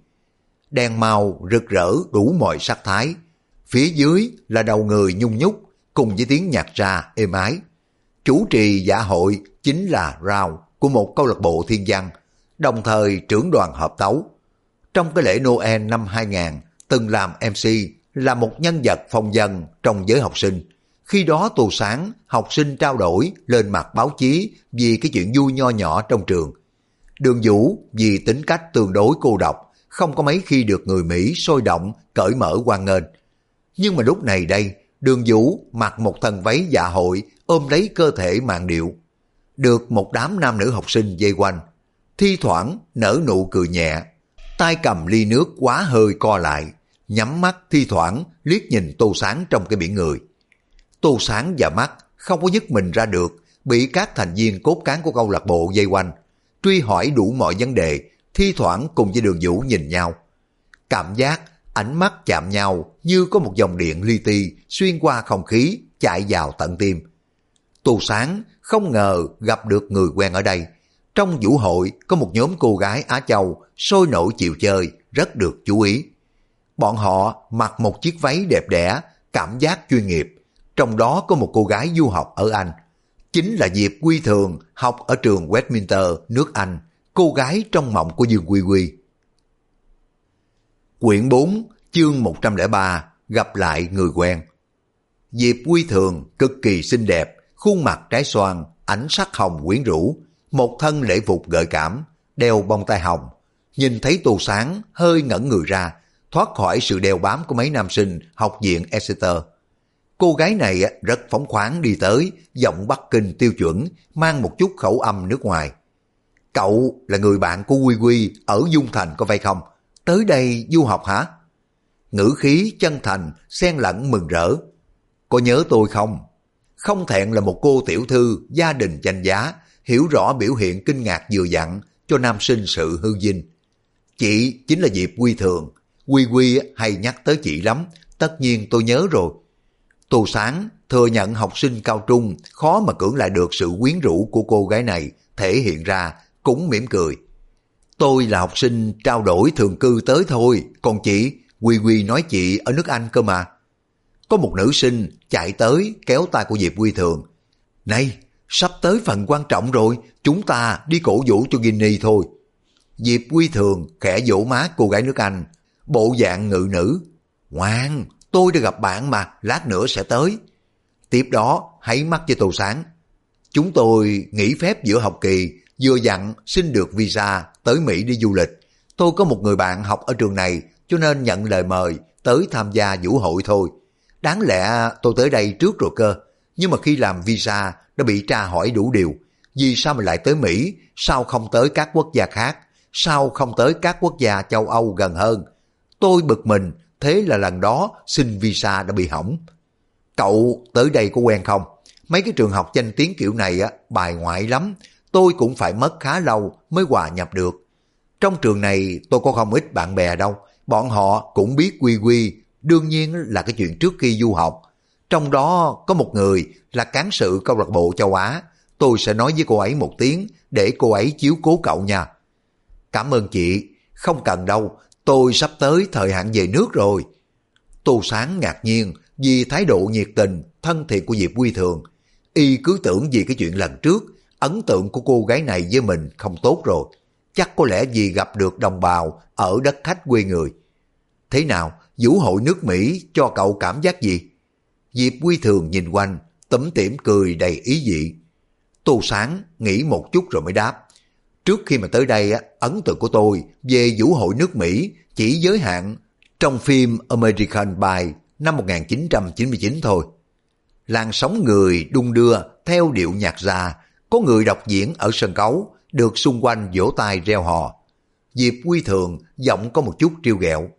Đèn màu rực rỡ đủ mọi sắc thái. Phía dưới là đầu người nhung nhúc cùng với tiếng nhạc ra êm ái. Chủ trì dạ hội chính là Rao của một câu lạc bộ thiên văn, đồng thời trưởng đoàn hợp tấu. Trong cái lễ Noel năm 2000, từng làm MC, là một nhân vật phong vân trong giới học sinh. Khi đó Tô Sáng, học sinh trao đổi lên mặt báo chí vì cái chuyện vui nho nhỏ trong trường. Đường Vũ vì tính cách tương đối cô độc, không có mấy khi được người Mỹ sôi động, cởi mở hoan nghênh. Nhưng mà lúc này đây, Đường Vũ mặc một thân váy dạ hội, ôm lấy cơ thể mạn điệu. Được một đám nam nữ học sinh vây quanh, thi thoảng nở nụ cười nhẹ, tay cầm ly nước quá hơi co lại, nhắm mắt thi thoảng liếc nhìn Tô Sáng trong cái biển người. Tô Sáng và mắt không có dứt mình ra được, bị các thành viên cốt cán của câu lạc bộ vây quanh, truy hỏi đủ mọi vấn đề, thi thoảng cùng với Đường Vũ nhìn nhau. Cảm giác ánh mắt chạm nhau như có một dòng điện li ti xuyên qua không khí chạy vào tận tim. Tô Sáng không ngờ gặp được người quen ở đây. Trong vũ hội có một nhóm cô gái Á Châu sôi nổi chịu chơi, rất được chú ý. Bọn họ mặc một chiếc váy đẹp đẽ, cảm giác chuyên nghiệp. Trong đó có một cô gái du học ở Anh. Chính là Diệp Quy Thường, học ở trường Westminster, nước Anh, cô gái trong mộng của Dương Quy Quy. Quyển 4, chương 103, gặp lại người quen. Diệp Quy Thường cực kỳ xinh đẹp, khuôn mặt trái xoan, ánh sắc hồng quyến rũ, một thân lễ phục gợi cảm, đeo bông tai hồng. Nhìn thấy Tô Sáng hơi ngẩn người ra, thoát khỏi sự đeo bám của mấy nam sinh học viện Exeter. Cô gái này rất phóng khoáng đi tới, giọng Bắc Kinh tiêu chuẩn, mang một chút khẩu âm nước ngoài. Cậu là người bạn của Quy Quy ở Dung Thành có phải không? Tới đây du học hả? Ngữ khí chân thành, xen lẫn mừng rỡ. Có nhớ tôi không? Không thẹn là một cô tiểu thư, gia đình danh giá, hiểu rõ biểu hiện kinh ngạc vừa dặn cho nam sinh sự hư vinh. Chị chính là Diệp Quy Thường. Quy Quy hay nhắc tới chị lắm, tất nhiên tôi nhớ rồi. Tô Sáng thừa nhận học sinh cao trung khó mà cưỡng lại được sự quyến rũ của cô gái này thể hiện ra, cũng mỉm cười. Tôi là học sinh trao đổi thường cư tới thôi, còn chị, Quy Quy nói chị ở nước Anh cơ mà. Có một nữ sinh chạy tới kéo tay của Diệp Quy Thường. Này, sắp tới phần quan trọng rồi, chúng ta đi cổ vũ cho Guinea thôi. Diệp Quy Thường khẽ vỗ má cô gái nước Anh, bộ dạng ngự nữ. Ngoan, tôi đã gặp bạn mà, lát nữa sẽ tới. Tiếp đó, hãy mắt cho Tô Sáng. Chúng tôi nghỉ phép giữa học kỳ, vừa dặn xin được visa tới Mỹ đi du lịch. Tôi có một người bạn học ở trường này, cho nên nhận lời mời tới tham gia vũ hội thôi. Đáng lẽ tôi tới đây trước rồi cơ, nhưng mà khi làm visa đã bị tra hỏi đủ điều. Vì sao mà lại tới Mỹ, sao không tới các quốc gia khác, sao không tới các quốc gia châu Âu gần hơn? Tôi bực mình, thế là lần đó xin visa đã bị hỏng. Cậu tới đây có quen không? Mấy cái trường học danh tiếng kiểu này bài ngoại lắm, tôi cũng phải mất khá lâu mới hòa nhập được. Trong trường này tôi có không ít bạn bè đâu, bọn họ cũng biết Quy Quy, đương nhiên là cái chuyện trước khi du học. Trong đó có một người là cán sự câu lạc bộ châu Á, tôi sẽ nói với cô ấy một tiếng để cô ấy chiếu cố cậu nha. Cảm ơn chị, không cần đâu, tôi sắp tới thời hạn về nước rồi. Tô Sáng ngạc nhiên vì thái độ nhiệt tình, thân thiện của Diệp Quy Thường. Y cứ tưởng vì cái chuyện lần trước, ấn tượng của cô gái này với mình không tốt rồi. Chắc có lẽ vì gặp được đồng bào ở đất khách quê người. Thế nào, vũ hội nước Mỹ cho cậu cảm giác gì? Diệp Quy Thường nhìn quanh, tủm tỉm cười đầy ý vị. Tô Sáng nghĩ một chút rồi mới đáp. Trước khi mà tới đây, ấn tượng của tôi về vũ hội nước Mỹ chỉ giới hạn trong phim American Pie năm 1999 thôi. Làn sóng người đung đưa theo điệu nhạc già, có người đọc diễn ở sân khấu, được xung quanh vỗ tay reo hò. Diệp Quy Thường giọng có một chút trêu ghẹo.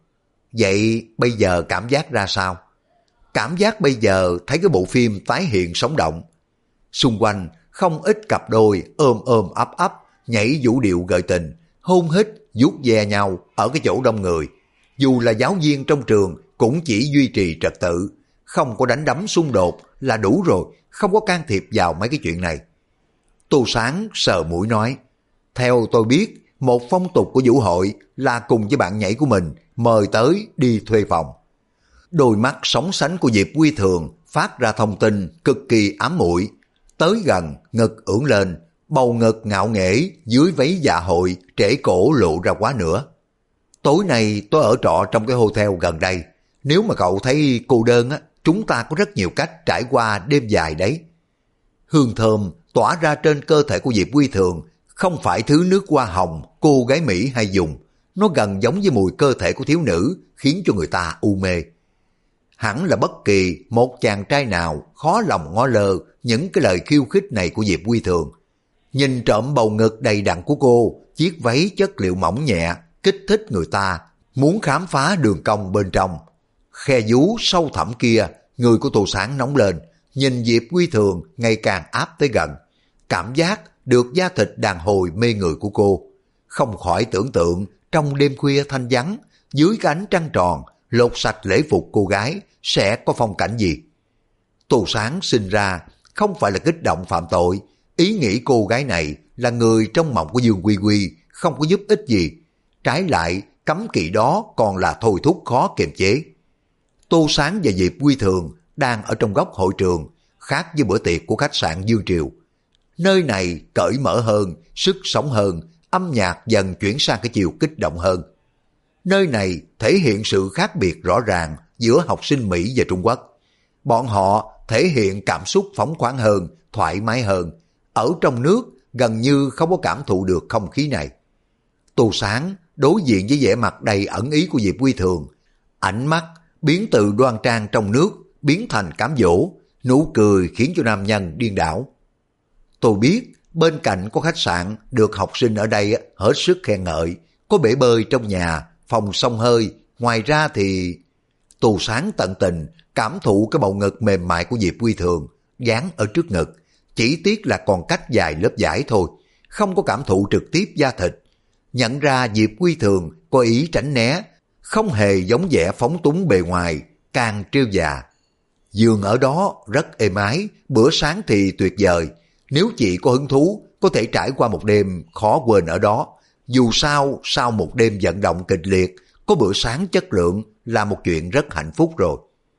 Vậy bây giờ cảm giác ra sao? Cảm giác bây giờ thấy cái bộ phim tái hiện sống động. Xung quanh không ít cặp đôi ôm ôm ấp ấp, nhảy vũ điệu gợi tình, hôn hít, vuốt ve nhau ở cái chỗ đông người. Dù là giáo viên trong trường cũng chỉ duy trì trật tự, không có đánh đấm xung đột là đủ rồi, không có can thiệp vào mấy cái chuyện này. Tô Sáng sờ mũi nói, theo tôi biết, một phong tục của vũ hội là cùng với bạn nhảy của mình mời tới đi thuê phòng. Đôi mắt sóng sánh của Diệp Quy Thường phát ra thông tin cực kỳ ám muội. Tới gần, ngực ưỡn lên, bầu ngực ngạo nghễ dưới váy dạ hội trễ cổ lộ ra quá nữa. Tối nay tôi ở trọ trong cái hotel gần đây. Nếu mà cậu thấy cô đơn chúng ta có rất nhiều cách trải qua đêm dài đấy. Hương thơm tỏa ra trên cơ thể của Diệp Quy Thường không phải thứ nước hoa hồng cô gái Mỹ hay dùng. Nó gần giống với mùi cơ thể của thiếu nữ, khiến cho người ta u mê. Hẳn là bất kỳ một chàng trai nào khó lòng ngó lơ những cái lời khiêu khích này của Diệp Quy Thường. Nhìn trộm bầu ngực đầy đặn của cô, chiếc váy chất liệu mỏng nhẹ, kích thích người ta, muốn khám phá đường cong bên trong. Khe vú sâu thẳm kia, người của Tô Sáng nóng lên, nhìn Diệp Quy Thường ngày càng áp tới gần. Cảm giác được da thịt đàn hồi mê người của cô. Không khỏi tưởng tượng trong đêm khuya thanh vắng, dưới cái ánh trăng tròn, lột sạch lễ phục cô gái sẽ có phong cảnh gì. Tô Sáng sinh ra không phải là kích động phạm tội, ý nghĩ cô gái này là người trong mộng của Dương Quy Quy không có giúp ích gì, trái lại cấm kỵ đó còn là thôi thúc khó kiềm chế. Tô Sáng và Diệp Quy Thường đang ở trong góc hội trường, khác với bữa tiệc của khách sạn Dương Triều. Nơi này cởi mở hơn, sức sống hơn, âm nhạc dần chuyển sang cái chiều kích động hơn. Nơi này thể hiện sự khác biệt rõ ràng giữa học sinh Mỹ và Trung Quốc. Bọn họ thể hiện cảm xúc phóng khoáng hơn, thoải mái hơn. Ở trong nước gần như không có cảm thụ được không khí này. Tô Sáng đối diện với vẻ mặt đầy ẩn ý của Diệp Quy Thường, ánh mắt biến từ đoan trang trong nước biến thành cám dỗ, nụ cười khiến cho nam nhân điên đảo. Tôi biết bên cạnh có khách sạn được học sinh ở đây hết sức khen ngợi, có bể bơi trong nhà, phòng xông hơi, ngoài ra thì... Tô Sáng tận tình cảm thụ cái bầu ngực mềm mại của Diệp Quy Thường dán ở trước ngực, chỉ tiếc là còn cách dài lớp vải thôi, không có cảm thụ trực tiếp da thịt. Nhận ra Diệp Quy Thường có ý tránh né, không hề giống vẻ phóng túng bề ngoài, càng trêu già. Giường ở đó rất êm ái, bữa sáng thì tuyệt vời. Nếu chị có hứng thú, có thể trải qua một đêm khó quên ở đó. Dù sao, sau một đêm vận động kịch liệt, có bữa sáng chất lượng là một chuyện rất hạnh phúc rồi.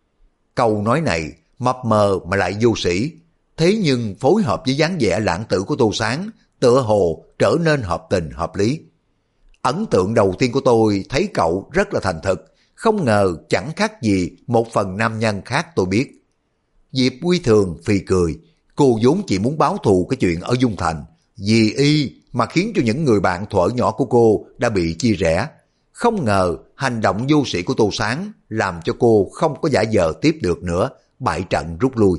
Câu nói này mập mờ mà lại vô sĩ, thế nhưng phối hợp với dáng vẻ lãng tử của Tô Sáng, tựa hồ trở nên hợp tình hợp lý. Ấn tượng đầu tiên của tôi thấy cậu rất là thành thực, không ngờ chẳng khác gì một phần nam nhân khác tôi biết. Diệp Quy Thường phì cười, cô vốn chỉ muốn báo thù cái chuyện ở Dung Thành, vì y mà khiến cho những người bạn thuở nhỏ của cô đã bị chia rẽ. Không ngờ hành động vô sĩ của Tô Sáng làm cho cô không có giả vờ tiếp được nữa, bại trận rút lui.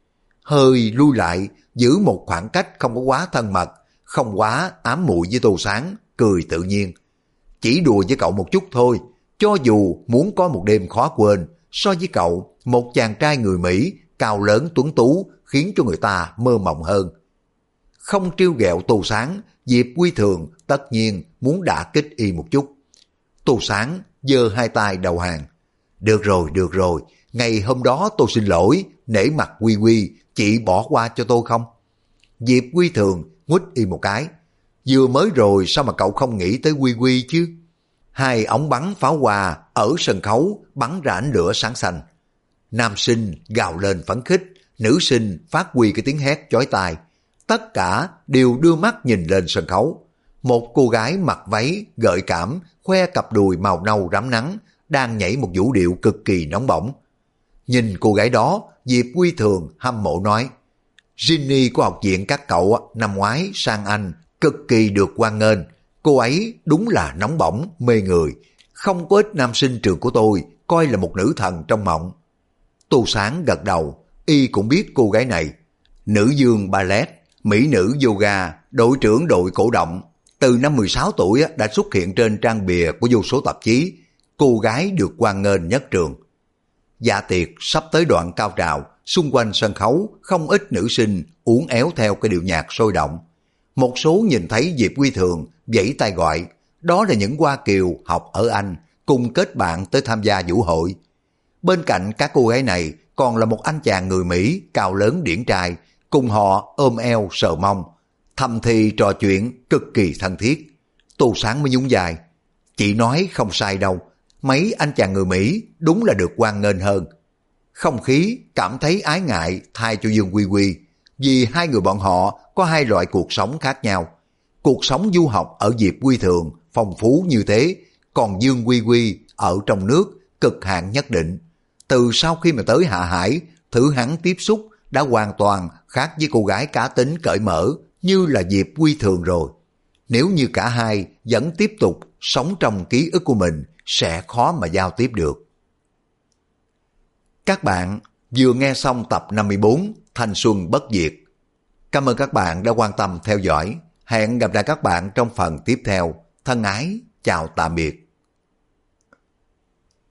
Hơi lui lại, giữ một khoảng cách không có quá thân mật, không quá ám muội với Tô Sáng, cười tự nhiên. Chỉ đùa với cậu một chút thôi, cho dù muốn có một đêm khó quên, so với cậu, một chàng trai người Mỹ, cao lớn tuấn tú, khiến cho người ta mơ mộng hơn. Không trêu ghẹo Tô Sáng, Diệp Quy Thường tất nhiên muốn đả kích y một chút. Tô Sáng giơ hai tay đầu hàng. Được rồi, ngày hôm đó tôi xin lỗi, nể mặt Quy Quy, chị bỏ qua cho tôi không? Diệp Quy Thường nguýt y một cái. Vừa mới rồi sao mà cậu không nghĩ tới Quy Quy chứ? Hai ống bắn pháo hoa ở sân khấu bắn ra ánh lửa sáng xanh. Nam sinh gào lên phấn khích, nữ sinh phát huy cái tiếng hét chói tai. Tất cả đều đưa mắt nhìn lên sân khấu. Một cô gái mặc váy gợi cảm, khoe cặp đùi màu nâu rám nắng, đang nhảy một vũ điệu cực kỳ nóng bỏng. Nhìn cô gái đó, Diệp Quy Thường hâm mộ nói, Ginny của học viện các cậu năm ngoái sang Anh cực kỳ được hoan nghênh, cô ấy đúng là nóng bỏng, mê người, không có ít nam sinh trường của tôi coi là một nữ thần trong mộng. Tô Sáng gật đầu, y cũng biết cô gái này, nữ dương ballet, mỹ nữ yoga, đội trưởng đội cổ động, từ năm 16 tuổi đã xuất hiện trên trang bìa của vô số tạp chí, cô gái được hoan nghênh nhất trường. Dạ tiệc sắp tới đoạn cao trào, xung quanh sân khấu không ít nữ sinh uốn éo theo cái điệu nhạc sôi động. Một số nhìn thấy Diệp Quy Thường vẫy tay gọi, đó là những Hoa Kiều học ở Anh cùng kết bạn tới tham gia vũ hội. Bên cạnh các cô gái này còn là một anh chàng người Mỹ cao lớn điển trai, cùng họ ôm eo sờ mông, thầm thì trò chuyện cực kỳ thân thiết. Tô Sáng mới nhún vai, chị nói không sai đâu, mấy anh chàng người Mỹ đúng là được hoan nghênh hơn. Không khí cảm thấy ái ngại thay cho Dương Quy Quy, vì hai người bọn họ có hai loại cuộc sống khác nhau. Cuộc sống du học ở Diệp Quy Thường phong phú như thế, còn Dương Quy Quy ở trong nước cực hạn nhất định. Từ sau khi mà tới Hạ Hải, thứ hắn tiếp xúc đã hoàn toàn khác với cô gái cá tính cởi mở như là Diệp Quy Thường rồi. Nếu như cả hai vẫn tiếp tục sống trong ký ức của mình, sẽ khó mà giao tiếp được. Các bạn vừa nghe xong tập 54 Thanh Xuân Bất Diệt. Cảm ơn các bạn đã quan tâm theo dõi. Hẹn gặp lại các bạn trong phần tiếp theo. Thân ái, chào tạm biệt.